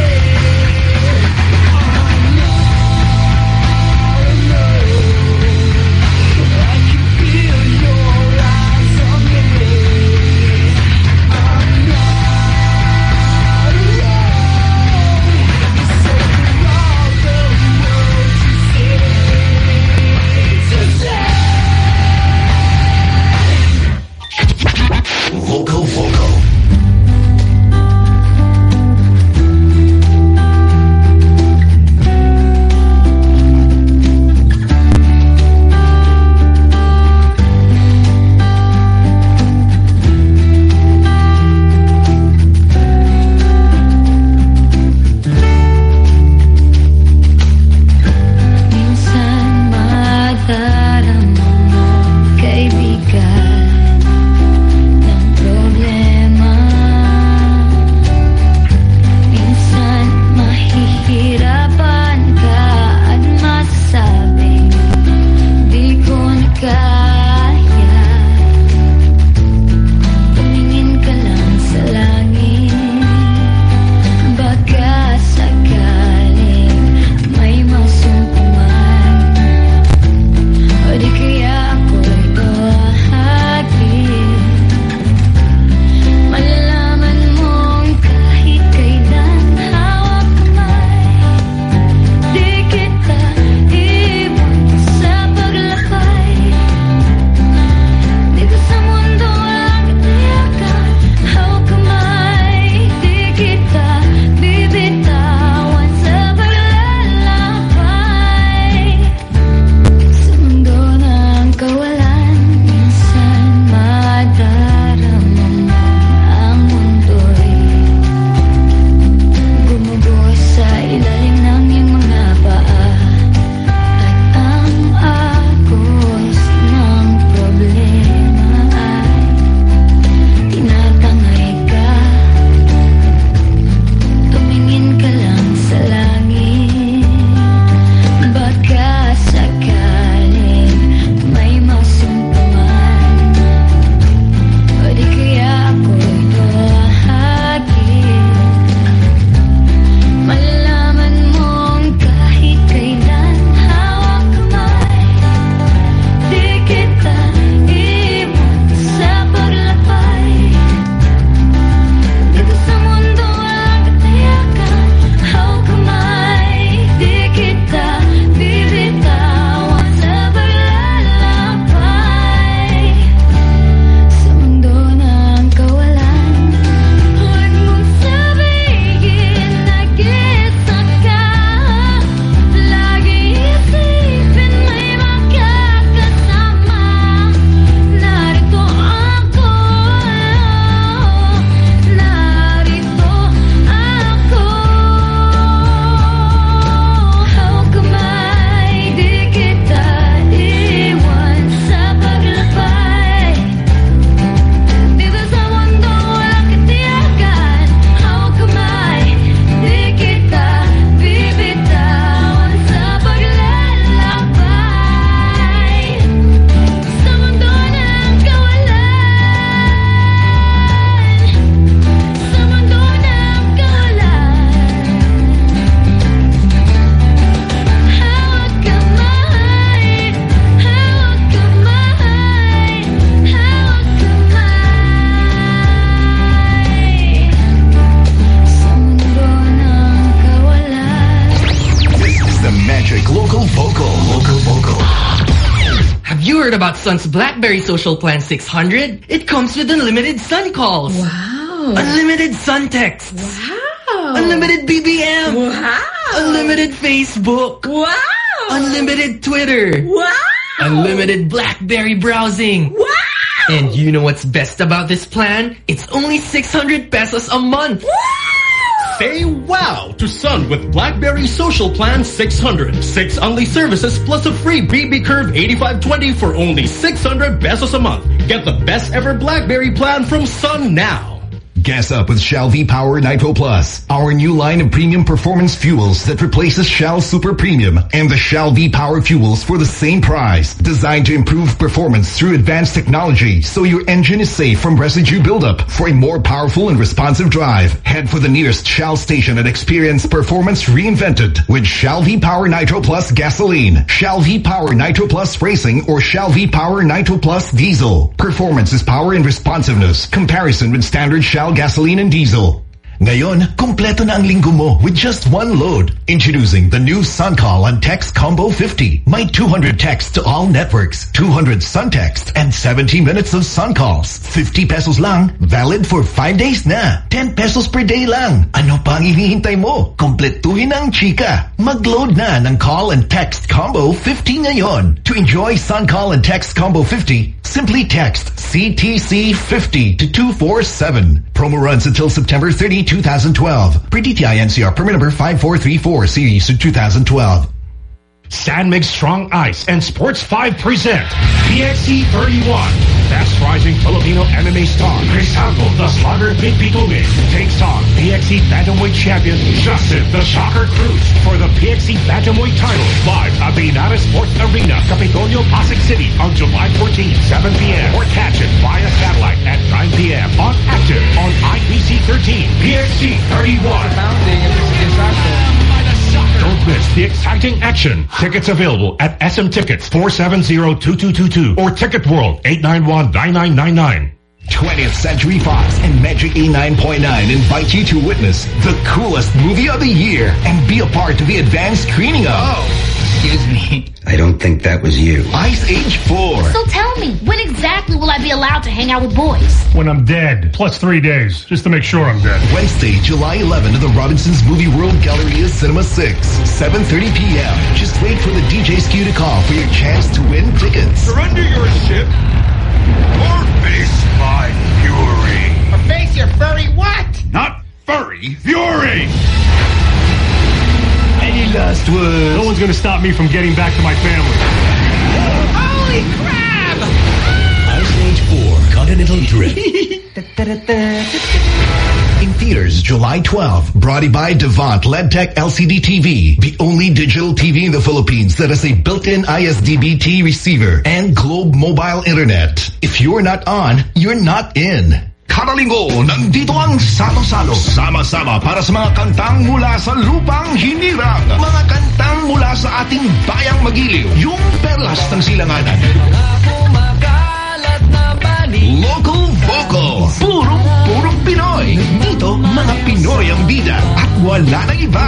[SPEAKER 9] I'm not alone. I can feel your eyes on me. I'm not alone. So for all the world to see, to say.
[SPEAKER 1] Vocal Vocal.
[SPEAKER 20] Minsan madarama mo, kaibigan, ng problema. Minsan mahihirapan ka at masasabing di ko na kaya. Tumingin ka lang sa langit, baka sakaling may masumpuman. O di kaya ako'y bahagi. Malalaman mong kahit kailan hawak kamay, di kita iwan sa paglakbay. Dito sa mundo walang katiyakan, hawak kamay, di kita bibitawan sa paglalakbay. Sa mundo ng kawalan, minsan madarama mo ang mundo'y gumuguho sa ilalim ng iyong mga paa. At ang agos ng problema ay tinatangay ka. Tumingin ka lang sa langit, baka sakaling may masumpuman. O di kaya ako'y bahagi. Malalaman mong kahit kailan hawak kamay, di kita iwan sa paglakbay. Dito sa mundo walang katiyakan, hawak kamay, di kita bibitawan sa paglalakbay. Sa mundo ng kawalan, huwag mong sabihin na gisa ka. Lagi isipin may makakasama. Narito ako, narito ako. Hawak kamay, di kita iwan sa paglakbay. Dito sa mundo walang katiyakan, hawak kamay, di kita bibitawan sa paglalakbay. Sa mundo ng kawalan, sa mundo ng kawalan, hawak kamay, hawak kamay, hawak kamay. Sa mundo ng kawalan.
[SPEAKER 1] This is the Magic Local Vocal. Local Vocal.
[SPEAKER 11] Have you heard about Sun's BlackBerry Social Plan six hundred? It comes with unlimited Sun calls. Wow. Unlimited Sun texts. Wow. Unlimited B B M. Wow. Unlimited Facebook. Wow. Unlimited Twitter. Wow. Unlimited BlackBerry browsing.
[SPEAKER 21] Wow!
[SPEAKER 11] And you know what's best about this plan? It's only six hundred pesos a month.
[SPEAKER 21] Wow!
[SPEAKER 17] Say wow to Sun with BlackBerry Social Plan six hundred. Six only services plus a free B B Curve eighty-five twenty for only six hundred pesos a month. Get the best ever BlackBerry plan from Sun now.
[SPEAKER 1] Gas up with Shell V-Power Nitro Plus, our new line of premium performance fuels that replaces Shell Super Premium and the Shell V-Power fuels for the same price. Designed to improve performance through advanced technology so your engine is safe from residue buildup. For a more powerful and responsive drive, head for the nearest Shell station and experience performance reinvented with Shell V-Power Nitro Plus Gasoline, Shell V-Power Nitro Plus Racing, or Shell V-Power Nitro Plus Diesel. Performance is power and responsiveness. Comparison with standard Shell gasoline and diesel. Ngayon, kompleto na ang linggo mo with just one load. Introducing the new SunCall on Text Combo fifty. May two hundred texts to all networks, two hundred Sun Text, and seventy minutes of Sun Calls. fifty pesos lang, valid for five days na. ten pesos per day lang. Ano pang hinihintay mo? Kompletuhin ang chika. Mag-load na ng Call and Text Combo fifty ngayon. To enjoy SunCall and Text Combo fifty, simply text C T C fifty to two four seven. Promo runs until September thirtieth, two thousand twelve. Per-D T I N C R permit number five four three four, series of two thousand twelve.
[SPEAKER 22] San Mig Strong Ice and Sports five present P X C thirty-one. Fast rising Filipino M M A star Chris Sample, the Slugger Big Bitume, takes on P X C Bantamweight champion Justin the Shocker Cruz for the P X C Bantamweight title. Live at the Inara Sports Arena, Capitolio, Pasig City on July fourteenth, seven p m Or catch it via satellite at nine p m on Active on I P C thirteen. P X C thirty-one. Don't miss the exciting action. Tickets available at S M Tickets four seven zero, two two two two or Ticket World eight nine one, nine nine nine nine.
[SPEAKER 1] twentieth Century Fox and Magic A nine point nine invite you to witness the coolest movie of the year and be a part of the advanced screening of...
[SPEAKER 23] Oh, excuse me.
[SPEAKER 24] I don't think that was you.
[SPEAKER 1] Ice Age four.
[SPEAKER 21] So tell me, when exactly will I be allowed to hang out with boys?
[SPEAKER 22] When I'm dead, plus three days, just to make sure I'm dead.
[SPEAKER 1] Wednesday, July eleventh at the Robinsons Movie World Galleria Cinema six, seven thirty p m Just wait for the D J's queue to call for your chance to win tickets.
[SPEAKER 22] Surrender your ship or face my fury.
[SPEAKER 5] Or face your furry what?
[SPEAKER 22] Not furry, fury!
[SPEAKER 1] Any last words?
[SPEAKER 22] No one's gonna stop me from getting back to my family.
[SPEAKER 5] Holy crap!
[SPEAKER 1] Ice Age four Continental Drift. In theaters July twelfth. Brought by Devant LEDTech L C D T V. The only digital T V in the Philippines that has a built-in I S D B T receiver and Globe Mobile Internet. If you're not on, you're not in. Kada linggo, nandito ang Salo-Salo. Sama-sama para sa mga kantang mula sa lupang hinirang. Mga kantang mula sa ating bayang magiliw. Yung perlas ng silanganan. Local Vocal. Purong-purong Pinoy. Dito, mga Pinoy ang bida. At wala nang iba.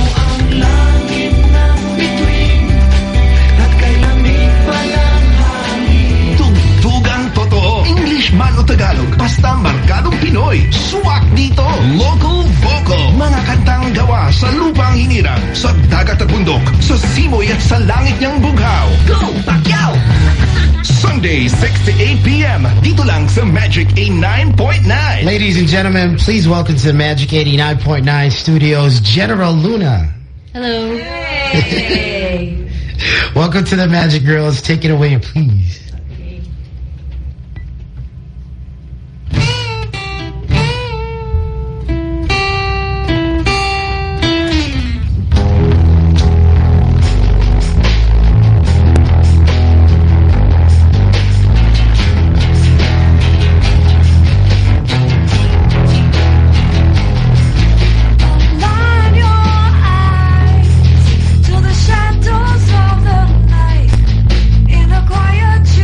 [SPEAKER 1] Tugtugang totoo. English man o Tagalog. Basta markadong Pinoy. Suwak dito. Local Vocal. Mga kantang gawa sa lupang hinirang. Sa dagat at bundok. Sa simoy at sa langit niyang bughaw. Go, Pacquiao! Sunday, six to eight p m Dito lang sa Magic A nine point nine.
[SPEAKER 5] Ladies and gentlemen, please welcome to the Magic eighty-nine point nine studios, General Luna.
[SPEAKER 21] Hello. Hey.
[SPEAKER 5] Welcome to the Magic Girls. Take it away, please.
[SPEAKER 25] Shadows of the night in a quiet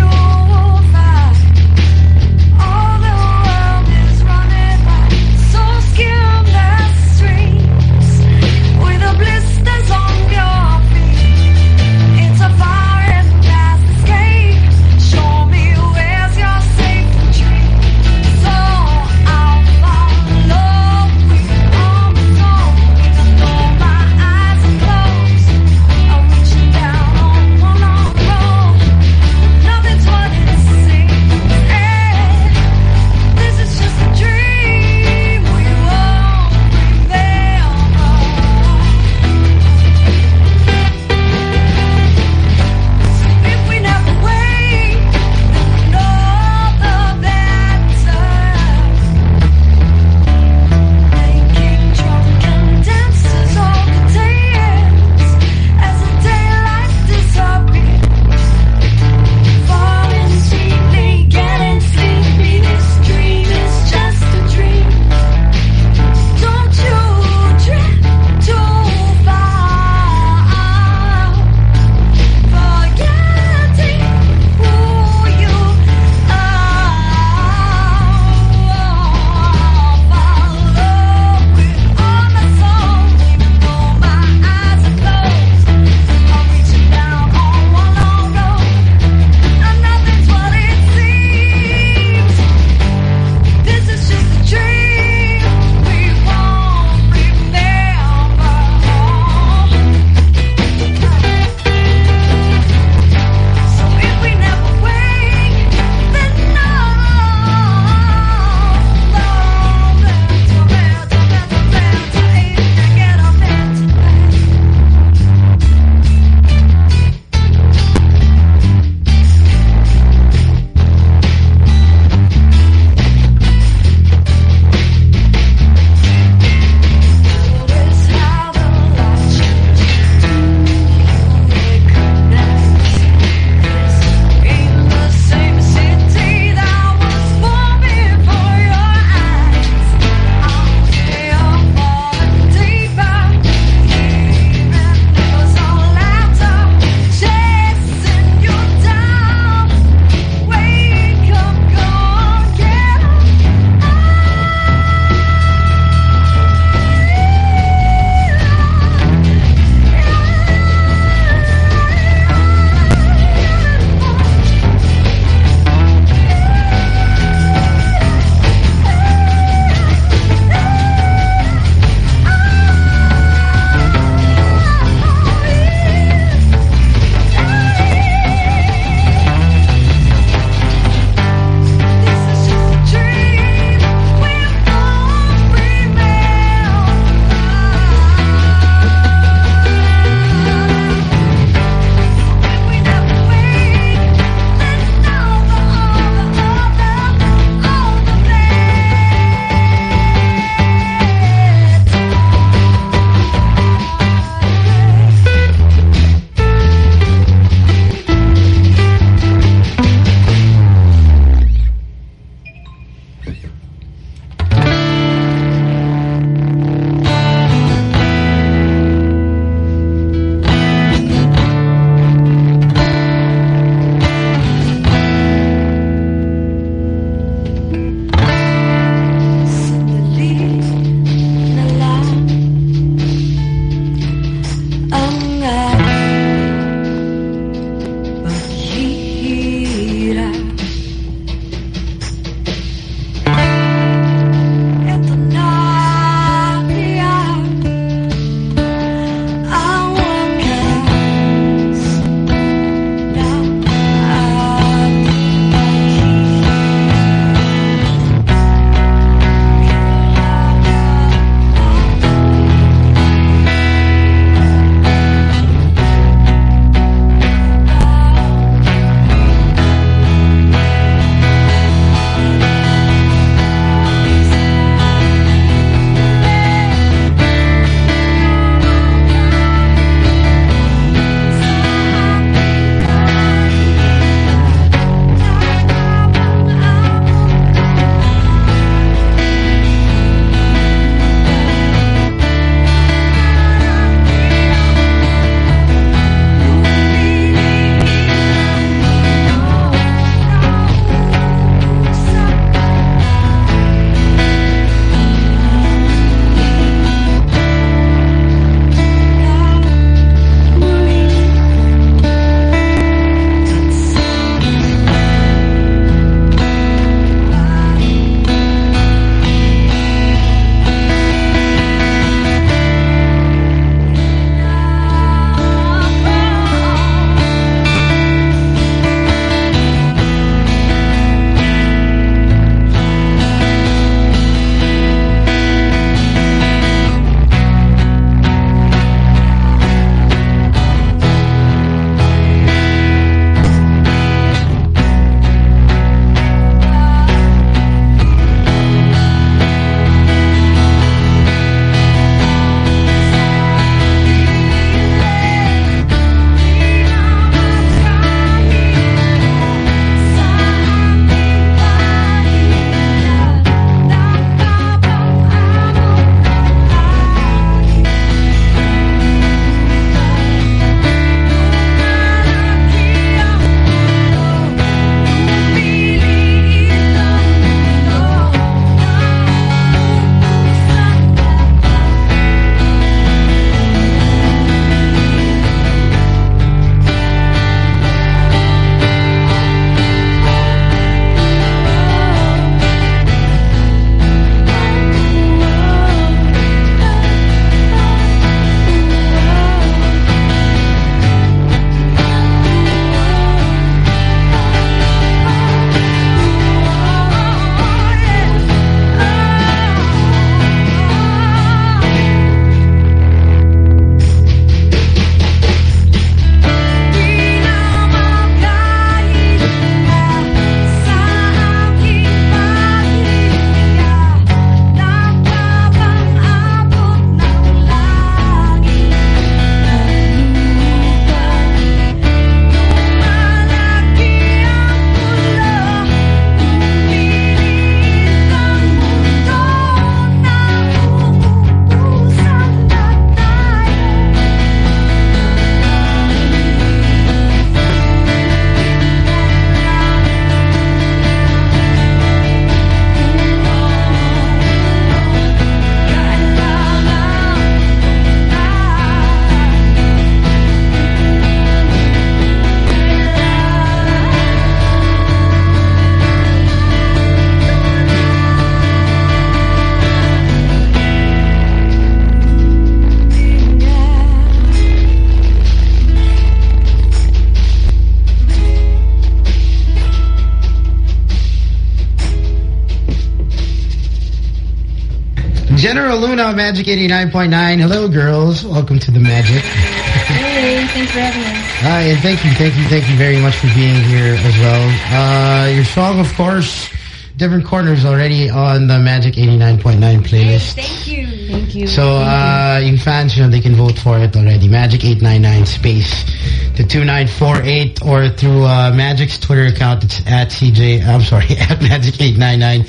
[SPEAKER 5] General Luna, Magic eighty-nine point nine. Hello, girls. Welcome to the Magic.
[SPEAKER 21] Hey, thanks for having us.
[SPEAKER 5] Hi, and thank you, thank you, thank you very much for being here as well. Uh, your song, of course, Different Corners, already on the Magic eighty-nine point nine playlist.
[SPEAKER 21] Hey, thank you. Thank you.
[SPEAKER 5] So, uh, yung fans, you know, they can vote for it already. Magic eight nine nine space to two nine four eight, or through uh, Magic's Twitter account. It's at C J, I'm sorry, at Magic eight nine nine.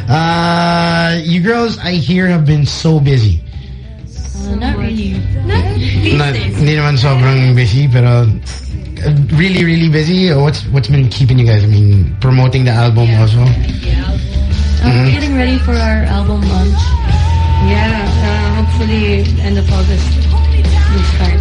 [SPEAKER 5] Uh, you girls, I hear, have been so busy.
[SPEAKER 21] Uh, not really. Not these
[SPEAKER 5] Not,
[SPEAKER 21] days.
[SPEAKER 5] hindi naman sobrang busy, pero uh, really, really busy. What's What's been keeping you guys? I mean, promoting the album
[SPEAKER 21] yeah.
[SPEAKER 5] also?
[SPEAKER 21] Yeah. Uh,
[SPEAKER 5] Mm-hmm.
[SPEAKER 21] Getting ready for our album launch. Yeah, uh, hopefully end of August we start.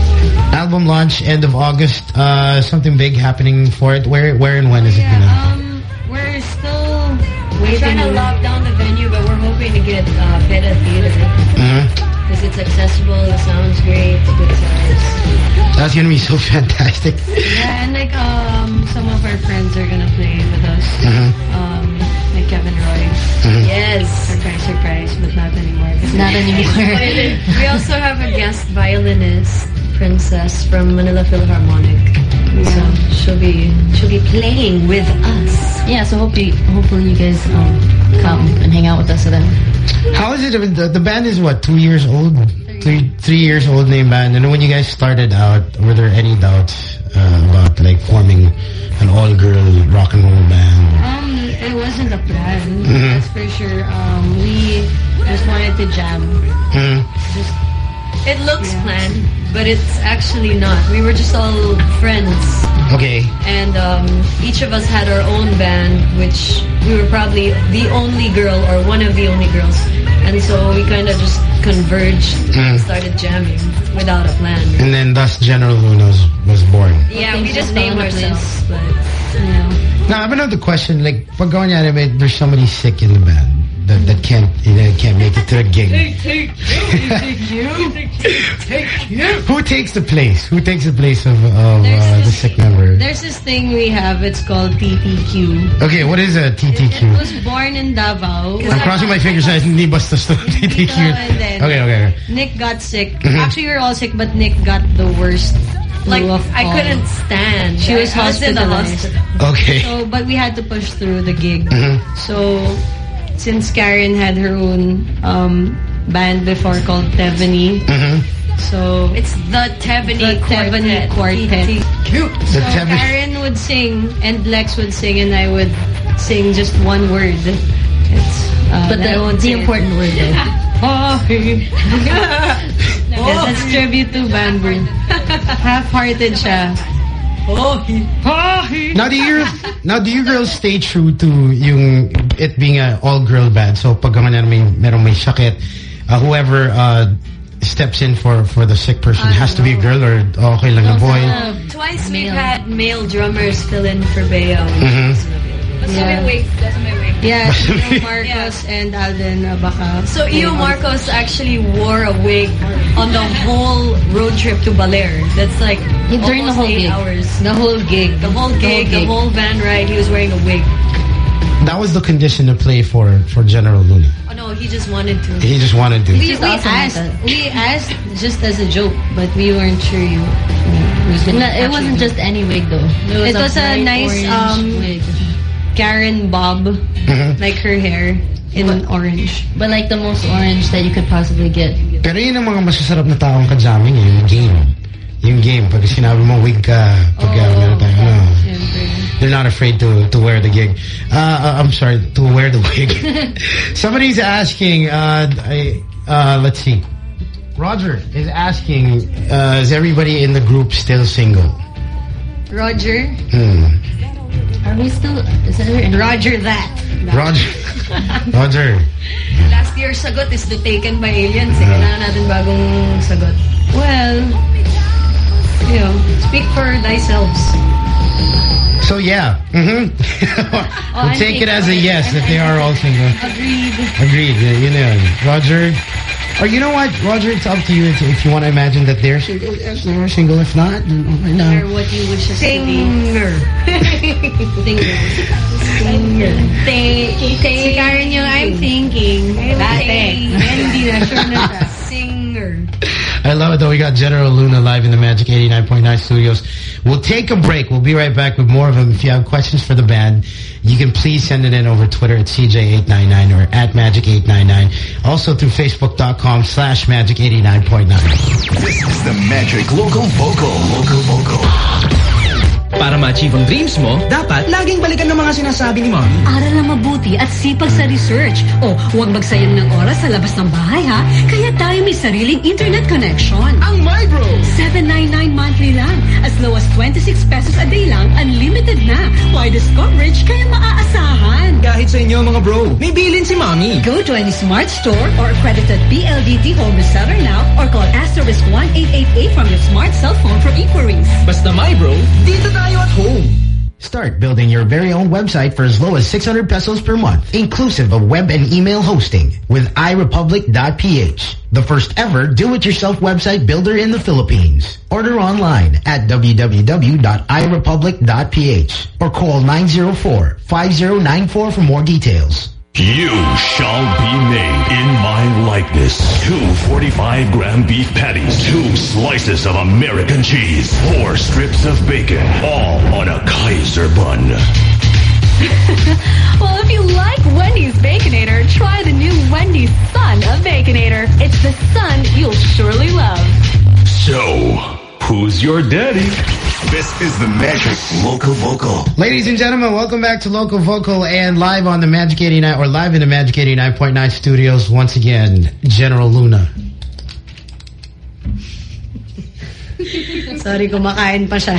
[SPEAKER 5] Album launch, end of August. Uh, something big happening for it. Where Where and when is it
[SPEAKER 21] Yeah,
[SPEAKER 5] gonna?
[SPEAKER 21] um, we're still waiting. We're trying to lock down the venue, but we're hoping to get uh, Feta Theater.
[SPEAKER 5] Mm-hmm.
[SPEAKER 21] Because it's accessible, the sound's great, it's good size.
[SPEAKER 5] That's gonna be so fantastic.
[SPEAKER 21] Yeah, and like um, some of our friends are gonna play with us.
[SPEAKER 5] Mhm.
[SPEAKER 21] Um, like Kevin Roy.
[SPEAKER 5] Mhm.
[SPEAKER 21] Yes. Surprise, surprise, but not anymore. Not anymore. We also have a guest violinist, Princess from Manila Philharmonic. So she'll be she'll be playing with us.
[SPEAKER 4] Yeah, so hopefully, hopefully you guys um, come and hang out with us then.
[SPEAKER 5] How is it? I mean, the, the band is what, two years old? Three three years old name band. And when you guys started out, were there any doubts uh, about like forming an all-girl rock and roll band?
[SPEAKER 21] Um, it wasn't a plan.
[SPEAKER 5] Mhm.
[SPEAKER 21] That's for sure. Um, we just wanted to jam.
[SPEAKER 5] Mhm.
[SPEAKER 21] Just it looks planned, but it's actually not. We were just all friends.
[SPEAKER 5] Okay.
[SPEAKER 21] And um, each of us had our own band, which we were probably the only girl or one of the only girls. And so we kind of just converged
[SPEAKER 5] Mm.
[SPEAKER 21] and started jamming without a plan.
[SPEAKER 5] And then thus General Luna was, was born.
[SPEAKER 21] Yeah, we just named ourselves, but, you know.
[SPEAKER 5] Now, I have another question. Like, pag gawa niya, may- there's somebody sick in the band that, that can't, you know, can't make it to the gig.
[SPEAKER 21] take you. Take you.
[SPEAKER 5] Who takes the place? Who takes the place of, of uh, the sick member?
[SPEAKER 21] There's this thing we have, it's called T T Q.
[SPEAKER 5] Okay, what is a T T Q?
[SPEAKER 21] It was born in Davao.
[SPEAKER 5] I'm crossing my fingers na hindi bastos to T T Q.
[SPEAKER 21] And then
[SPEAKER 5] Okay, okay, okay.
[SPEAKER 21] Nick got sick.
[SPEAKER 5] Mhm.
[SPEAKER 21] Actually, we were all sick, but Nick got the worst. Like, flu of I all. couldn't stand. She was I was in the hospitalized. hospital.
[SPEAKER 5] Okay.
[SPEAKER 21] So, but we had to push through the gig.
[SPEAKER 5] Mhm.
[SPEAKER 21] So, since Karen had her own um, band before called Tevany,
[SPEAKER 5] Mhm.
[SPEAKER 21] so it's the Tevany Quartet. Quartet.
[SPEAKER 5] The
[SPEAKER 21] So
[SPEAKER 5] Tevany-
[SPEAKER 21] Karen would sing and Lex would sing and I would sing just one word. It's, uh,
[SPEAKER 4] But the-
[SPEAKER 21] I won't
[SPEAKER 4] the
[SPEAKER 21] say it.
[SPEAKER 4] important word, though.
[SPEAKER 21] Pahi. Yes, that's tribute to Bamboo. Half-hearted siya. Pahi. Pahi.
[SPEAKER 5] Now do you now do you girls stay true to yung it being an all-girl band? So pag naman may merong may sakit, uh, whoever uh, steps in for for the sick person has to be a girl, or okay lang na boy?
[SPEAKER 21] Uh, twice we've had male drummers fill in for Beo.
[SPEAKER 5] Mhm.
[SPEAKER 21] That's
[SPEAKER 12] my wig. That's my wig.
[SPEAKER 21] Yeah, Iyo Marcos and Alden Abaca.
[SPEAKER 12] So Iyo Marcos actually wore a wig on the whole road trip to Baler. That's like
[SPEAKER 21] During the
[SPEAKER 12] almost
[SPEAKER 21] whole
[SPEAKER 12] eight
[SPEAKER 21] gig.
[SPEAKER 12] hours.
[SPEAKER 21] The whole gig.
[SPEAKER 12] The whole gig, the whole,
[SPEAKER 21] gig.
[SPEAKER 12] van ride, he was wearing a wig.
[SPEAKER 5] That was the condition to play for for General Luna.
[SPEAKER 12] Oh no, he just wanted to.
[SPEAKER 5] He just wanted to.
[SPEAKER 21] We, we asked, we asked just as a joke, but we weren't sure you.
[SPEAKER 4] No, it wasn't just any wig though.
[SPEAKER 21] It was, a,
[SPEAKER 4] bright
[SPEAKER 21] nice
[SPEAKER 4] orange
[SPEAKER 21] um
[SPEAKER 4] wig.
[SPEAKER 21] Karen bob,
[SPEAKER 5] Mhm.
[SPEAKER 21] like her hair in orange.
[SPEAKER 4] But like the most orange that you could possibly get.
[SPEAKER 5] Pero yun ang mga masasarap na taong ka-jamming, eh, yung game. Yung game, pag sinabi mo wig ka, pag uh, meron tayo, ano, they're not afraid to to wear the gig. Uh, I'm sorry, to wear the wig. Somebody's asking, uh, I, uh, let's see. Roger is asking, uh, is everybody in the group still single?
[SPEAKER 21] Roger.
[SPEAKER 5] Hmm.
[SPEAKER 4] Are we still? Is there any?
[SPEAKER 21] Roger that.
[SPEAKER 5] Roger. Roger.
[SPEAKER 12] Last year's sagot is the Taken by Aliens. Eh. Kailangan natin bagong sagot.
[SPEAKER 21] Well, you know, speak for thyselves.
[SPEAKER 5] So yeah. Mm-hmm. We'll take it as a yes if they are all single.
[SPEAKER 21] Agreed.
[SPEAKER 5] Agreed. Yeah, you know, Roger. Or you know what, Roger? It's up to you if, if you want to imagine that they're single. Yes, they're single. If not, then okay, no.
[SPEAKER 21] Or what you wish us to be. Singer. Si Karen yung I'm thinking. Dati. Hindi na sure na siya. Singer.
[SPEAKER 5] I love it, though. We got General Luna live in the Magic eighty-nine point nine studios. We'll take a break. We'll be right back with more of them. If you have questions for the band, you can please send it in over Twitter at C J eight nine nine or at Magic eight nine nine. Also through Facebook.com slash Magic eighty-nine point nine.
[SPEAKER 1] This is the Magic Local Vocal. Local Vocal.
[SPEAKER 6] Para ma-achieve ang dreams mo, dapat laging balikan ng mga sinasabi ni Mommy.
[SPEAKER 7] Aral na mabuti at sipag sa research. O, huwag magsayang ng oras sa labas ng bahay, ha? Kaya tayo may sariling internet connection.
[SPEAKER 6] Ang MyBro!
[SPEAKER 7] seven ninety-nine monthly lang. As low as twenty-six pesos a day lang, unlimited na. Widest coverage, kaya maaasahan.
[SPEAKER 6] Kahit sa inyo, mga bro, may bilin si Mommy.
[SPEAKER 7] Go to any smart store or accredited P L D T home reseller now or call asterisk one eight eight eight from your smart cell phone for inquiries.
[SPEAKER 6] Basta MyBro, dito tayo at home.
[SPEAKER 5] Start building your very own website for as low as six hundred pesos per month, inclusive of web and email hosting with i republic dot p h, the first ever do-it-yourself website builder in the Philippines. Order online at w w w dot i republic dot p h or call nine zero four, five zero nine four for more details.
[SPEAKER 16] You shall be made in my likeness. Two forty-five gram beef patties, two slices of American cheese, four strips of bacon, all on a Kaiser bun.
[SPEAKER 8] Well, if you like Wendy's Baconator, try the new Wendy's Son of Baconator. It's the son you'll surely love.
[SPEAKER 16] So, who's your daddy?
[SPEAKER 1] This is the Magic Local Vocal.
[SPEAKER 5] Ladies and gentlemen, welcome back to Local Vocal and live on the Magic eighty-nine, or live in the Magic eighty-nine point nine studios, once again, General Luna.
[SPEAKER 21] Sorry, kumakain pa siya.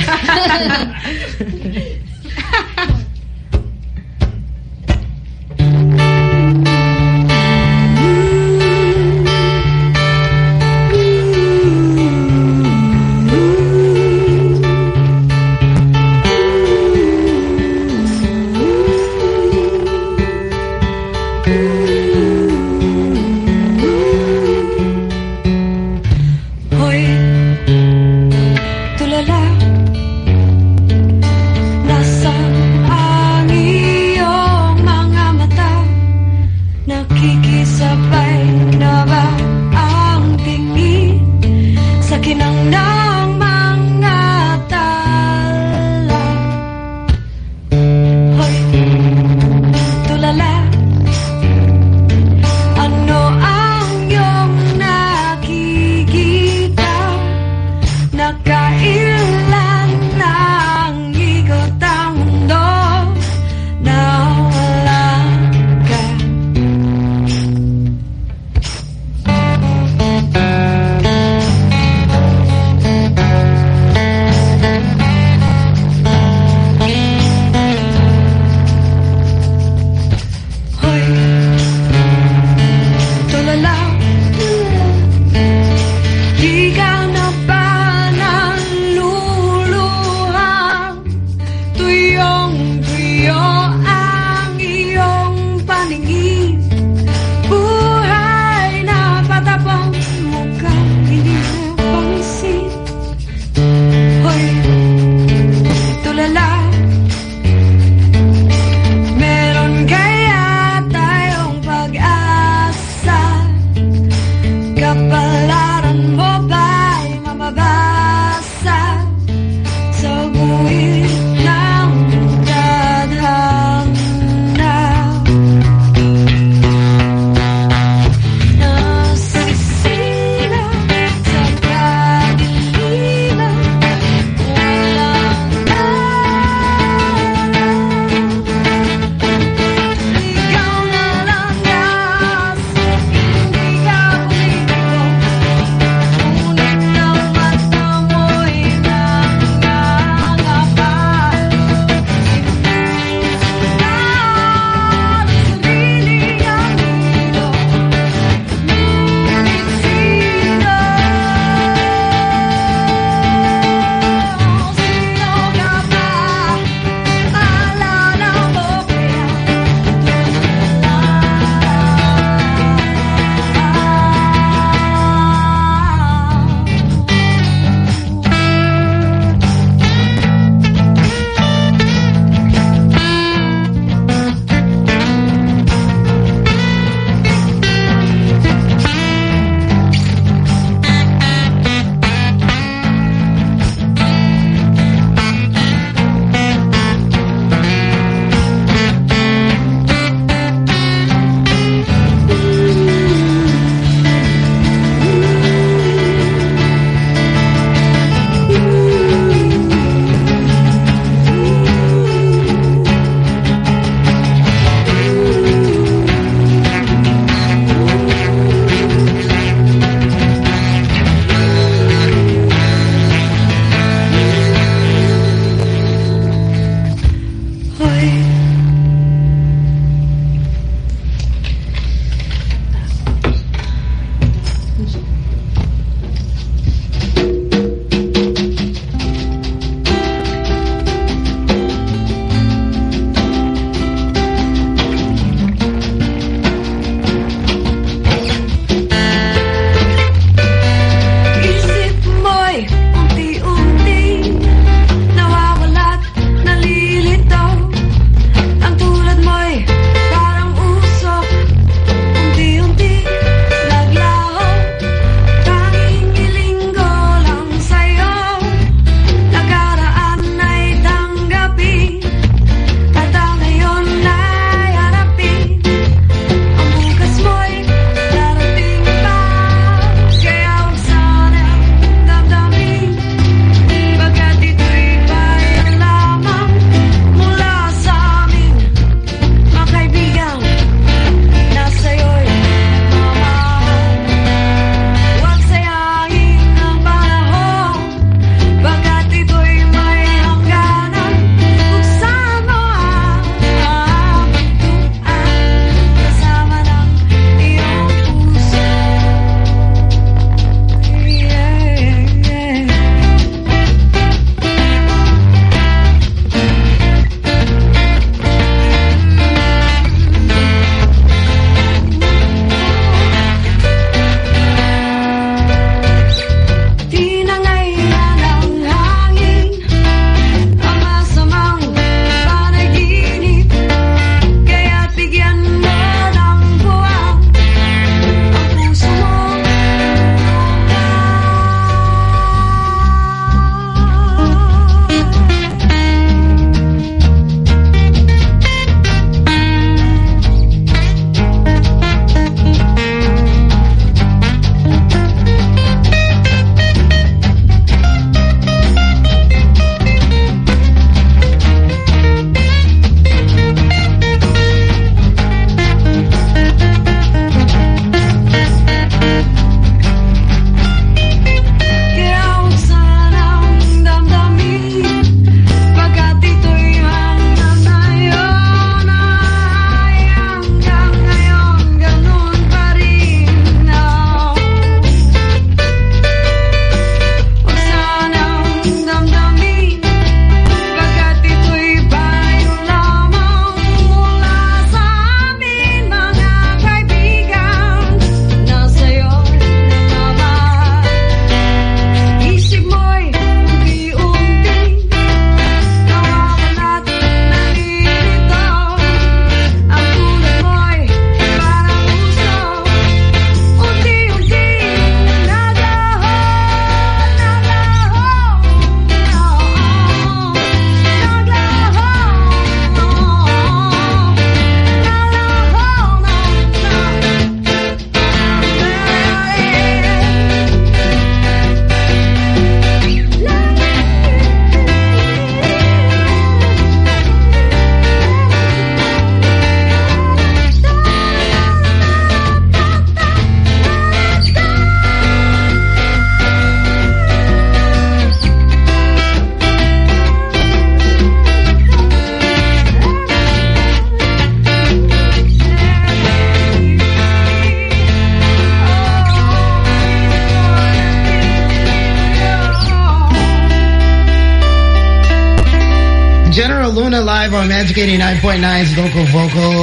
[SPEAKER 5] General Luna live on Magic eighty-nine point nine's Local Vocal.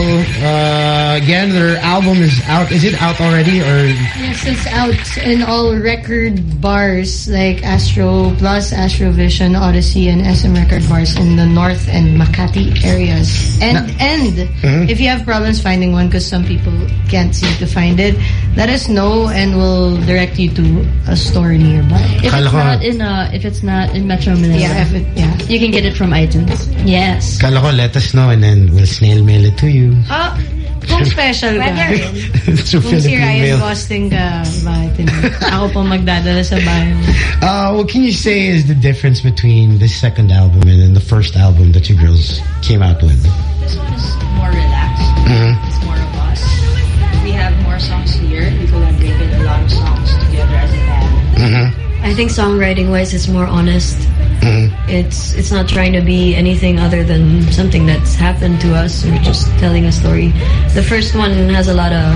[SPEAKER 5] Uh, again, their album is out. Is it out already? Or
[SPEAKER 4] Yes, it's out in all record bars like Astro Plus, Astrovision, Odyssey, and S M Record bars in the North and Makati areas. And, and
[SPEAKER 5] mm-hmm.
[SPEAKER 4] if you have problems finding one because some people can't seem to find it, let us know and we'll direct you to a store nearby.
[SPEAKER 21] If it's not in uh, if it's not in Metro Manila,
[SPEAKER 4] Yeah, if it, yeah.
[SPEAKER 21] you can get it from iTunes.
[SPEAKER 4] Yes.
[SPEAKER 5] Kala ko, let us know and then we'll snail mail it to you.
[SPEAKER 4] Ah, kung special ka.
[SPEAKER 5] Through
[SPEAKER 4] Kung si
[SPEAKER 5] Philippine
[SPEAKER 4] Ryan
[SPEAKER 5] mail.
[SPEAKER 4] Gosling ka, bakit hindi? Ako po magdadala sa bahay mo.
[SPEAKER 5] Uh, what can you say is the difference between the second album and then the first album that you girls came out with?
[SPEAKER 10] This one is more relaxed.
[SPEAKER 5] Mm-hmm.
[SPEAKER 10] It's more of us. We have more songs here. We collaborated a lot of songs together as a band.
[SPEAKER 5] Mm-hmm.
[SPEAKER 21] I think songwriting-wise, it's more honest.
[SPEAKER 5] Mm-hmm.
[SPEAKER 21] It's it's not trying to be anything other than something that's happened to us. We're just telling a story. The first one has a lot of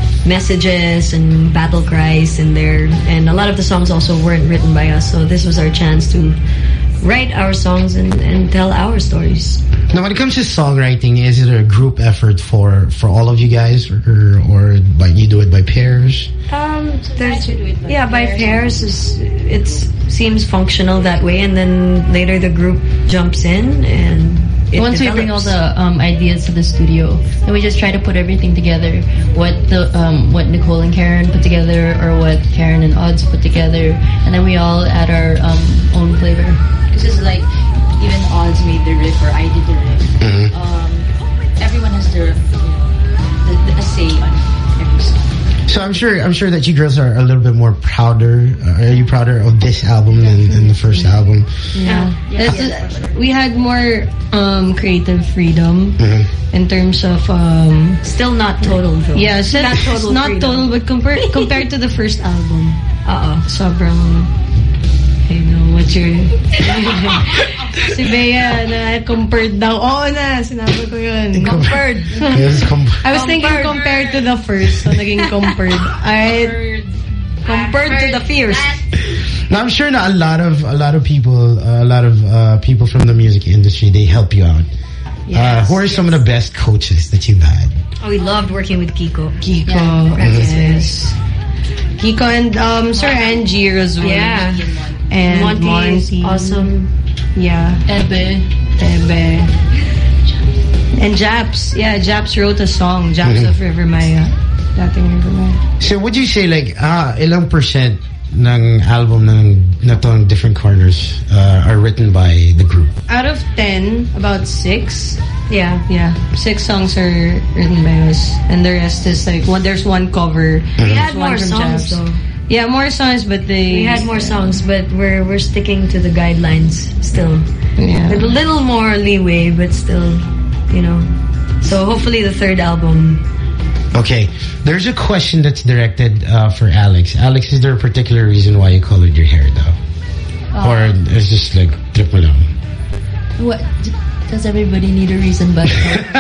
[SPEAKER 21] messages and battle cries in there, and a lot of the songs also weren't written by us. So this was our chance to write our songs and, and tell our stories.
[SPEAKER 5] Now, when it comes to songwriting, is it a group effort for, for all of you guys, or or like you do it by pairs?
[SPEAKER 21] Um, there's yeah, by pairs is it seems functional that way, and then later the group jumps in and it Once we bring all develops. the um, ideas to the studio, then we just try to put everything together. What the um, what Nicole and Karen put together, or what Karen and Odds put together, and then we all add our um, own flavor.
[SPEAKER 10] Because it's like, even Odds made the riff or I did the riff.
[SPEAKER 5] Mm-hmm.
[SPEAKER 10] Um, everyone has their, you know, the, the, a say on every song.
[SPEAKER 5] So I'm sure I'm sure that you girls are a little bit more prouder. Uh, are you prouder of this album than, than the first album?
[SPEAKER 21] Yeah,
[SPEAKER 10] Yeah.
[SPEAKER 21] It's- we had more um, creative freedom
[SPEAKER 5] Mm-hmm.
[SPEAKER 21] in terms of um, still not total though. yeah, it's not not total not freedom. total, but compared compared to the first album, Uh-oh. sobrang. I know what you're. Si Bea na compared daw. Oo na, sinabi ko yun. Compared.
[SPEAKER 5] Yes, com-
[SPEAKER 21] I was thinking compared to the first, so naging compared. Alright. Compared to the first.
[SPEAKER 5] Now I'm sure that a lot of a lot of people, uh, a lot of uh, people from the music industry, they help you out. uh, who are some of the best coaches that you've had?
[SPEAKER 21] Oh, we loved working with Kiko.
[SPEAKER 4] Kiko,
[SPEAKER 21] Yeah.
[SPEAKER 4] yes. Kiko and um, Sir Angie as well.
[SPEAKER 21] Yeah.
[SPEAKER 4] And
[SPEAKER 21] Monty,
[SPEAKER 4] Monty.
[SPEAKER 21] awesome.
[SPEAKER 4] Yeah.
[SPEAKER 21] Ebe.
[SPEAKER 4] Ebe. And Japs. Yeah, Japs wrote a song, Japs
[SPEAKER 5] Mhm.
[SPEAKER 4] of River Maya. Dating River Maya.
[SPEAKER 5] So would you say like ah ilang percent ng album ng na tong Different Corners uh, are written by the group?
[SPEAKER 4] Out of ten, about six.
[SPEAKER 21] Yeah.
[SPEAKER 4] Yeah. Six songs are written by us. And the rest is like, one. there's one cover.
[SPEAKER 21] We had
[SPEAKER 4] There's one
[SPEAKER 21] more
[SPEAKER 4] from
[SPEAKER 21] songs
[SPEAKER 4] Japs.
[SPEAKER 21] though.
[SPEAKER 4] Yeah, more songs, but they...
[SPEAKER 21] We had more songs, but we're we're sticking to the guidelines still.
[SPEAKER 4] Yeah.
[SPEAKER 21] With a little more leeway, but still, you know. So hopefully the third album.
[SPEAKER 5] Okay, there's a question that's directed uh, for Alex. Alex, is there a particular reason why you colored your hair though?
[SPEAKER 21] Uh,
[SPEAKER 5] Or it's just like trip mo lang?
[SPEAKER 21] What does everybody need a reason but?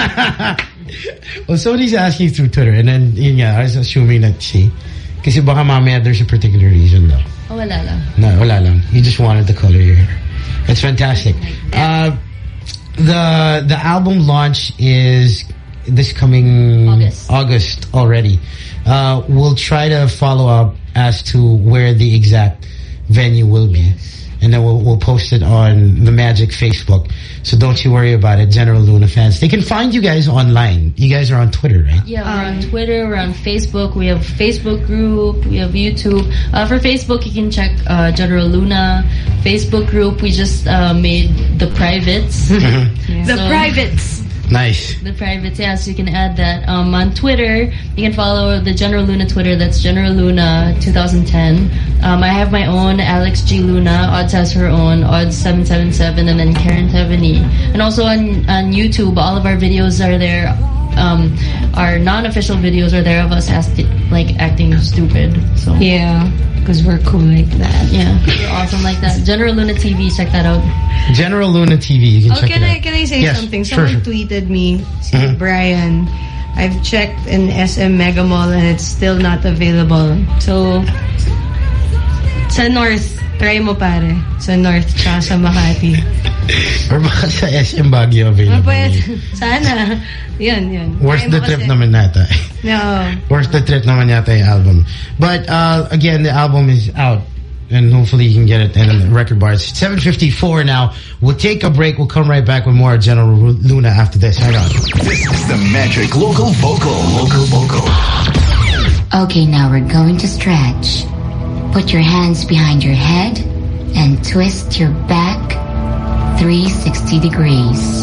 [SPEAKER 5] Well, somebody's asking through Twitter, and then yun nga, I was assuming that she, kasi baka mamaya there's a particular reason though.
[SPEAKER 21] Oh, wala lang.
[SPEAKER 5] No, wala lang. You just wanted to color your hair. It's fantastic. Uh, the the album launch is this coming
[SPEAKER 21] August.
[SPEAKER 5] August already. Uh, we'll try to follow up as to where the exact venue will be. And then we'll, we'll post it on the Magic Facebook. So don't you worry about it, General Luna fans. They can find you guys online. You guys are on Twitter, right?
[SPEAKER 21] Yeah, we're on Twitter, we're on Facebook, we have Facebook group, we have YouTube. Uh, for Facebook, you can check uh, General Luna. Facebook group, we just uh, made the privates.
[SPEAKER 5] Mhm.
[SPEAKER 21] The So- privates.
[SPEAKER 5] Nice.
[SPEAKER 21] The privates, yeah, so you can add that. Um, on Twitter, you can follow the General Luna Twitter, that's General Luna twenty ten. Um, I have my own, Alex G. Luna. Odds has her own, Odds seven seven seven, and then Karen Tevany. And also on, on YouTube, all of our videos are there. Um, our non-official videos are there of us asti- like acting stupid. So
[SPEAKER 4] yeah, because we're cool like that.
[SPEAKER 21] Yeah, we're awesome like that. General Luna T V, check that out.
[SPEAKER 5] General Luna T V, you can
[SPEAKER 4] Oh,
[SPEAKER 5] check
[SPEAKER 4] can
[SPEAKER 5] it
[SPEAKER 4] I
[SPEAKER 5] out.
[SPEAKER 4] can I say
[SPEAKER 5] Yes,
[SPEAKER 4] something?
[SPEAKER 5] sure,
[SPEAKER 4] Someone
[SPEAKER 5] sure.
[SPEAKER 4] tweeted me, si
[SPEAKER 5] Mhm.
[SPEAKER 4] Brian. I've checked in S M Mega Mall and it's still not available. So sa North, Try mo pare. Sa North tsaka sa Makati.
[SPEAKER 5] Or baka sa S M Baguio available.
[SPEAKER 4] Pwede. Sana. Yun, yun.
[SPEAKER 5] Worth the trip naman nata.
[SPEAKER 4] No.
[SPEAKER 5] Worth the trip naman yata yung album. But uh, again, the album is out. And hopefully you can get it in the record bars. seven fifty-four now. We'll take a break. We'll come right back with more General Luna after this. Hang on.
[SPEAKER 1] This is the Magic Local Vocal. Local Vocal.
[SPEAKER 13] Okay, now we're going to stretch. Put your hands behind your head and twist your back three hundred sixty degrees.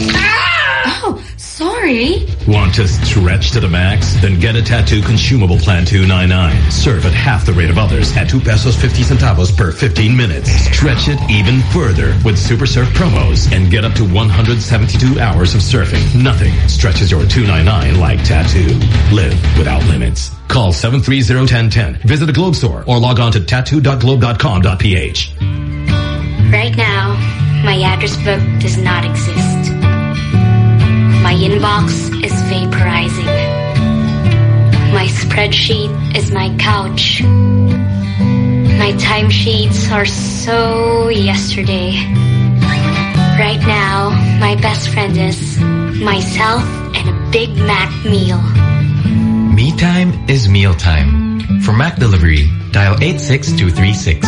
[SPEAKER 7] Oh, sorry.
[SPEAKER 17] Want to stretch to the max? Then get a Tattoo Consumable Plan two ninety-nine. Serve at half the rate of others at two pesos fifty centavos per fifteen minutes. Stretch it even further with Super Surf promos and get up to one hundred seventy-two hours of surfing. Nothing stretches your two ninety-nine like Tattoo. Live without limits. Call seven three zero, one zero one zero. Visit a Globe store or log on to tattoo dot globe dot com dot p h.
[SPEAKER 13] Right now, my address book does not exist. My inbox is vaporizing. My spreadsheet is my couch. My timesheets are so yesterday. Right now, my best friend is myself and a Big Mac meal.
[SPEAKER 15] Me time is meal time. For Mac delivery, dial eight six two three six.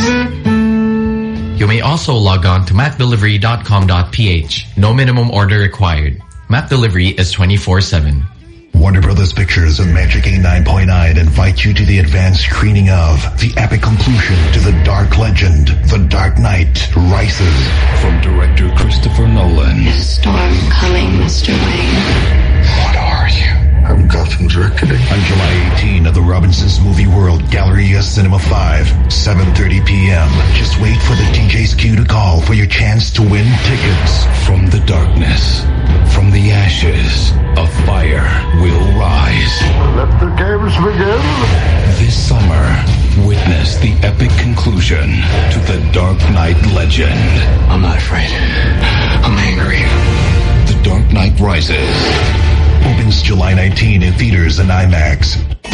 [SPEAKER 15] You may also log on to mac delivery dot com dot p h. No minimum order required. Mac delivery is twenty-four seven.
[SPEAKER 1] Warner Brothers Pictures and Magic eighty-nine point nine invite you to the advanced screening of the epic conclusion to The Dark Legend, The Dark Knight Rises.
[SPEAKER 19] From director Christopher Nolan.
[SPEAKER 13] Is a storm coming, Mister Wayne?
[SPEAKER 1] What are you? I'm Gotham Director. On July eighteenth at the Robinsons Movie World Galleria Cinema five, seven thirty p m Just wait for the D J's cue to call for your chance to win tickets.
[SPEAKER 19] From the darkness, from the ashes, a fire will rise.
[SPEAKER 1] Let the games begin.
[SPEAKER 19] This summer, witness the epic conclusion to The Dark Knight Legend.
[SPEAKER 18] I'm not afraid. I'm angry.
[SPEAKER 19] The Dark Knight Rises.
[SPEAKER 1] Opens July nineteenth in theaters and IMAX.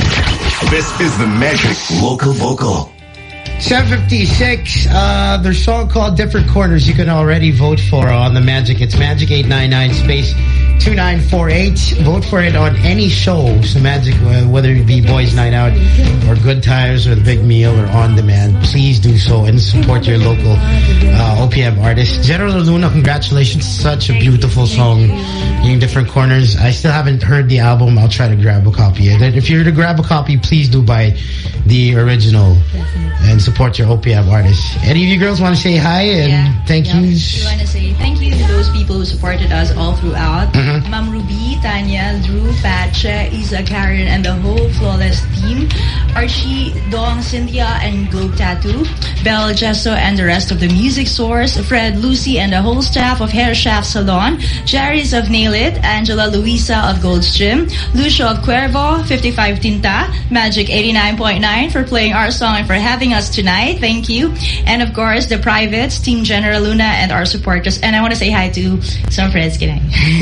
[SPEAKER 1] This is the Magic Local Vocal.
[SPEAKER 5] seven fifty-six, uh, their song called Different Corners you can already vote for on the Magic. It's Magic eight nine nine space two nine four eight. Vote for it on any show. So Magic, whether it be Boys Night Out or Good Times or The Big Meal or On Demand, please do so and support your local uh, O P M artist. General Luna, congratulations. Such a beautiful song. In Different Corners. I still haven't heard the album. I'll try to grab a copy. And if you're to grab a copy, please do buy the original and support your O P M artists. Any of you girls want to say hi and
[SPEAKER 10] yeah.
[SPEAKER 5] thank
[SPEAKER 10] yeah.
[SPEAKER 5] yous?
[SPEAKER 10] We want to say thank you to those people who supported us all throughout.
[SPEAKER 5] Mm-hmm.
[SPEAKER 10] Ma'am Ruby, Tanya, Drew, Patcha, Isa, Karen, and the whole Flawless team. Archie, Dong, Cynthia, and Globe Tattoo. Belle, Jesso, and the rest of the Music Source. Fred, Lucy, and the whole staff of Hair Shaft Salon. Jerry's of Nail It. Angela Luisa of Gold's Gym. Lucio of Cuervo, fifty-five Tinta. Magic eighty-nine point nine for playing our song and for having us tonight. Thank you. And of course, the Privates, Team General Luna, and our supporters. And I want to say hi to some friends. Can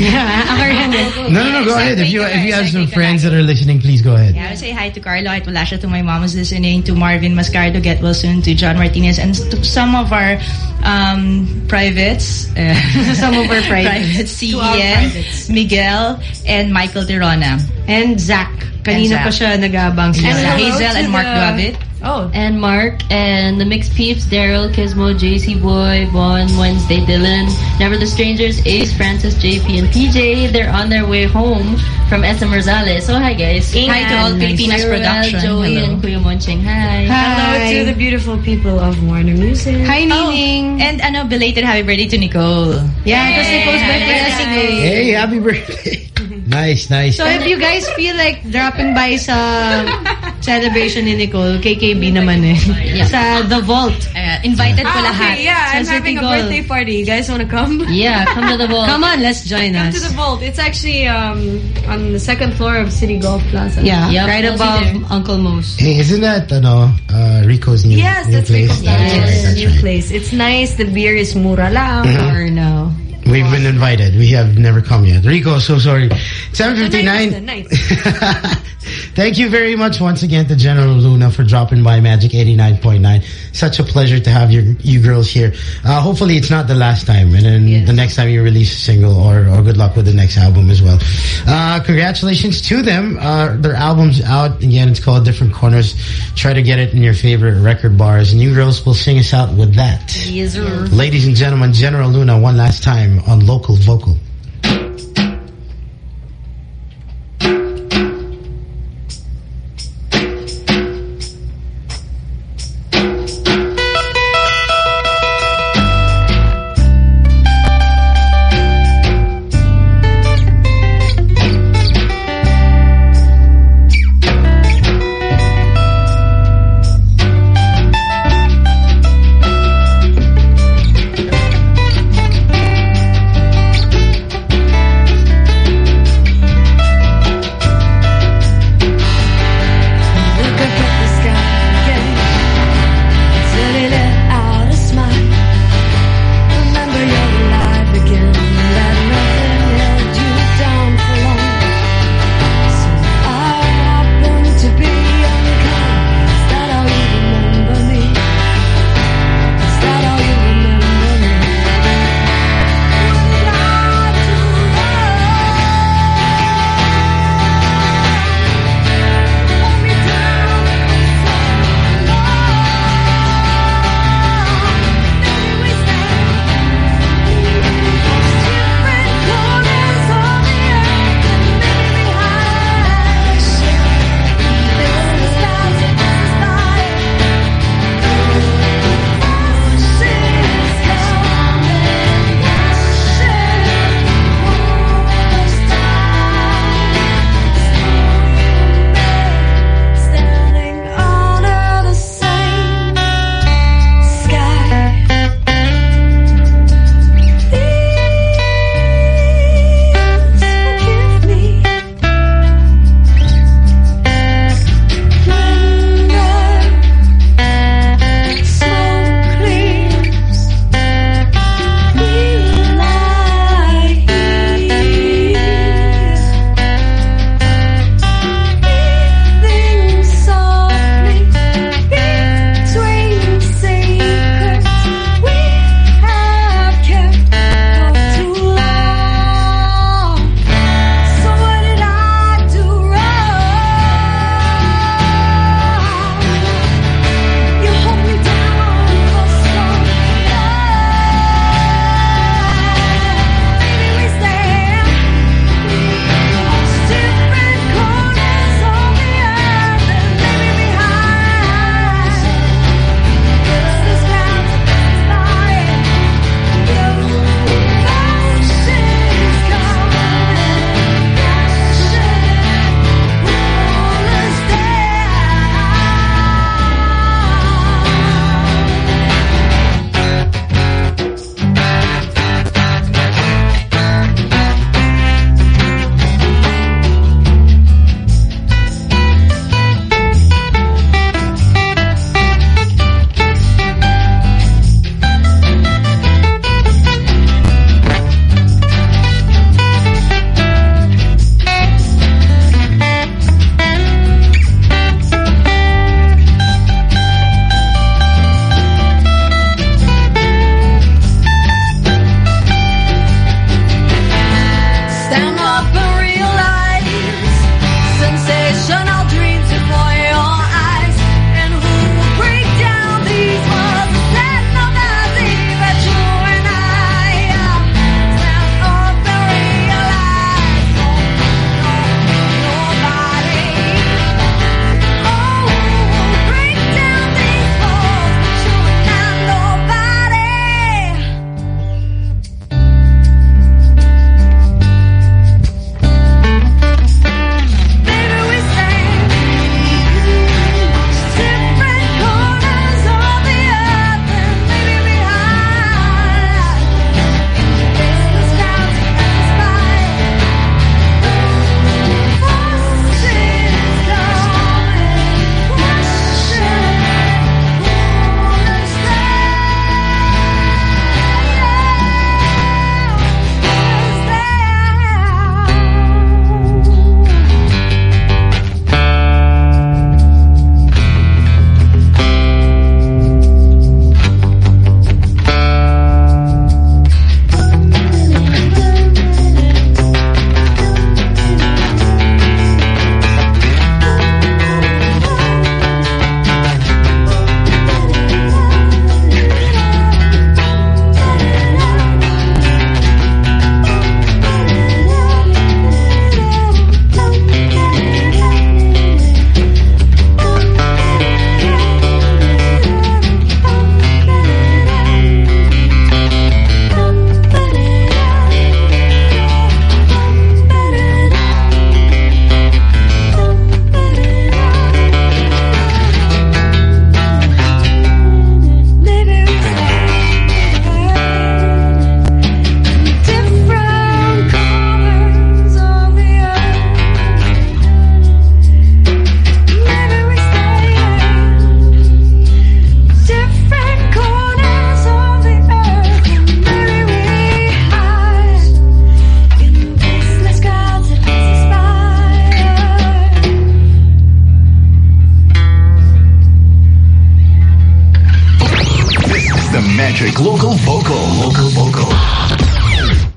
[SPEAKER 10] I?
[SPEAKER 5] No, no, no, go ahead. If you if you have some friends that are listening, please go ahead.
[SPEAKER 10] Yeah, I would say hi to Carlo at wala siya, to my mom who's listening, to Marvin Mascardo, get well soon, to John Martinez, and to some of our um, privates. Uh,
[SPEAKER 4] some of our privates.
[SPEAKER 10] privates. C E N, Miguel, and Michael Tirona.
[SPEAKER 4] And Zach. Kanina pa siya nag-aabang.
[SPEAKER 10] And Hazel and Mark Gravit.
[SPEAKER 21] Oh. And Mark and the Mixed Peeps, Daryl, Kismo, J C Boy, Vaughn, Wednesday, Dylan, Never the Strangers, Ace, Francis, J P, and P J. They're on their way home from S M Rosales. So hi guys.
[SPEAKER 10] Hi to all Filipinas production.
[SPEAKER 21] Joey and Kuya Moncheng. Hi.
[SPEAKER 10] Hi.
[SPEAKER 21] Hello to the beautiful people of Warner Music.
[SPEAKER 10] Hi, Nining. Oh, and ano, belated happy birthday to Nicole.
[SPEAKER 4] Yeah, because Nicole's birthday is today.
[SPEAKER 5] Hey, happy birthday. Nice, nice.
[SPEAKER 4] So if you guys feel like dropping by sa celebration ni Nicole, K K B naman eh.
[SPEAKER 21] Yeah.
[SPEAKER 4] Sa The Vault.
[SPEAKER 10] Uh, invited ko
[SPEAKER 21] ah,
[SPEAKER 10] lahat.
[SPEAKER 21] Okay, yeah,
[SPEAKER 4] sa
[SPEAKER 21] I'm
[SPEAKER 4] City
[SPEAKER 21] having
[SPEAKER 4] Gold.
[SPEAKER 21] a birthday party. You guys want to come? Yeah, come to the Vault.
[SPEAKER 4] Come on, let's join
[SPEAKER 21] come
[SPEAKER 4] us.
[SPEAKER 21] Come to the Vault. It's actually um, on the second floor of City Golf Plaza.
[SPEAKER 4] Yeah,
[SPEAKER 21] yep,
[SPEAKER 4] right
[SPEAKER 21] we'll
[SPEAKER 4] above Uncle Mo's.
[SPEAKER 5] Hey, isn't that ano, uh, Rico's new,
[SPEAKER 21] yes,
[SPEAKER 5] new
[SPEAKER 21] that's
[SPEAKER 5] place?
[SPEAKER 21] Rico's
[SPEAKER 5] That's
[SPEAKER 21] yes,
[SPEAKER 5] right, that's
[SPEAKER 21] new
[SPEAKER 5] right.
[SPEAKER 21] place. It's nice. The beer is mura lang.
[SPEAKER 5] Mm-hmm.
[SPEAKER 4] Or no.
[SPEAKER 5] We've been invited. We have never come yet. Rico, so sorry. seven fifty-nine.
[SPEAKER 21] Nice.
[SPEAKER 5] Thank you very much once again to General Luna for dropping by Magic eighty-nine point nine. Such a pleasure to have you, you girls here. Uh, hopefully it's not the last time. And then yes. the next time you release a single, or, or good luck with the next album as well. Uh, congratulations to them. Uh, their album's out. Again, it's called Different Corners. Try to get it in your favorite record bars. And you girls will sing us out with that.
[SPEAKER 21] Yes, sir.
[SPEAKER 5] Ladies and gentlemen, General Luna one last time on Local Vocal.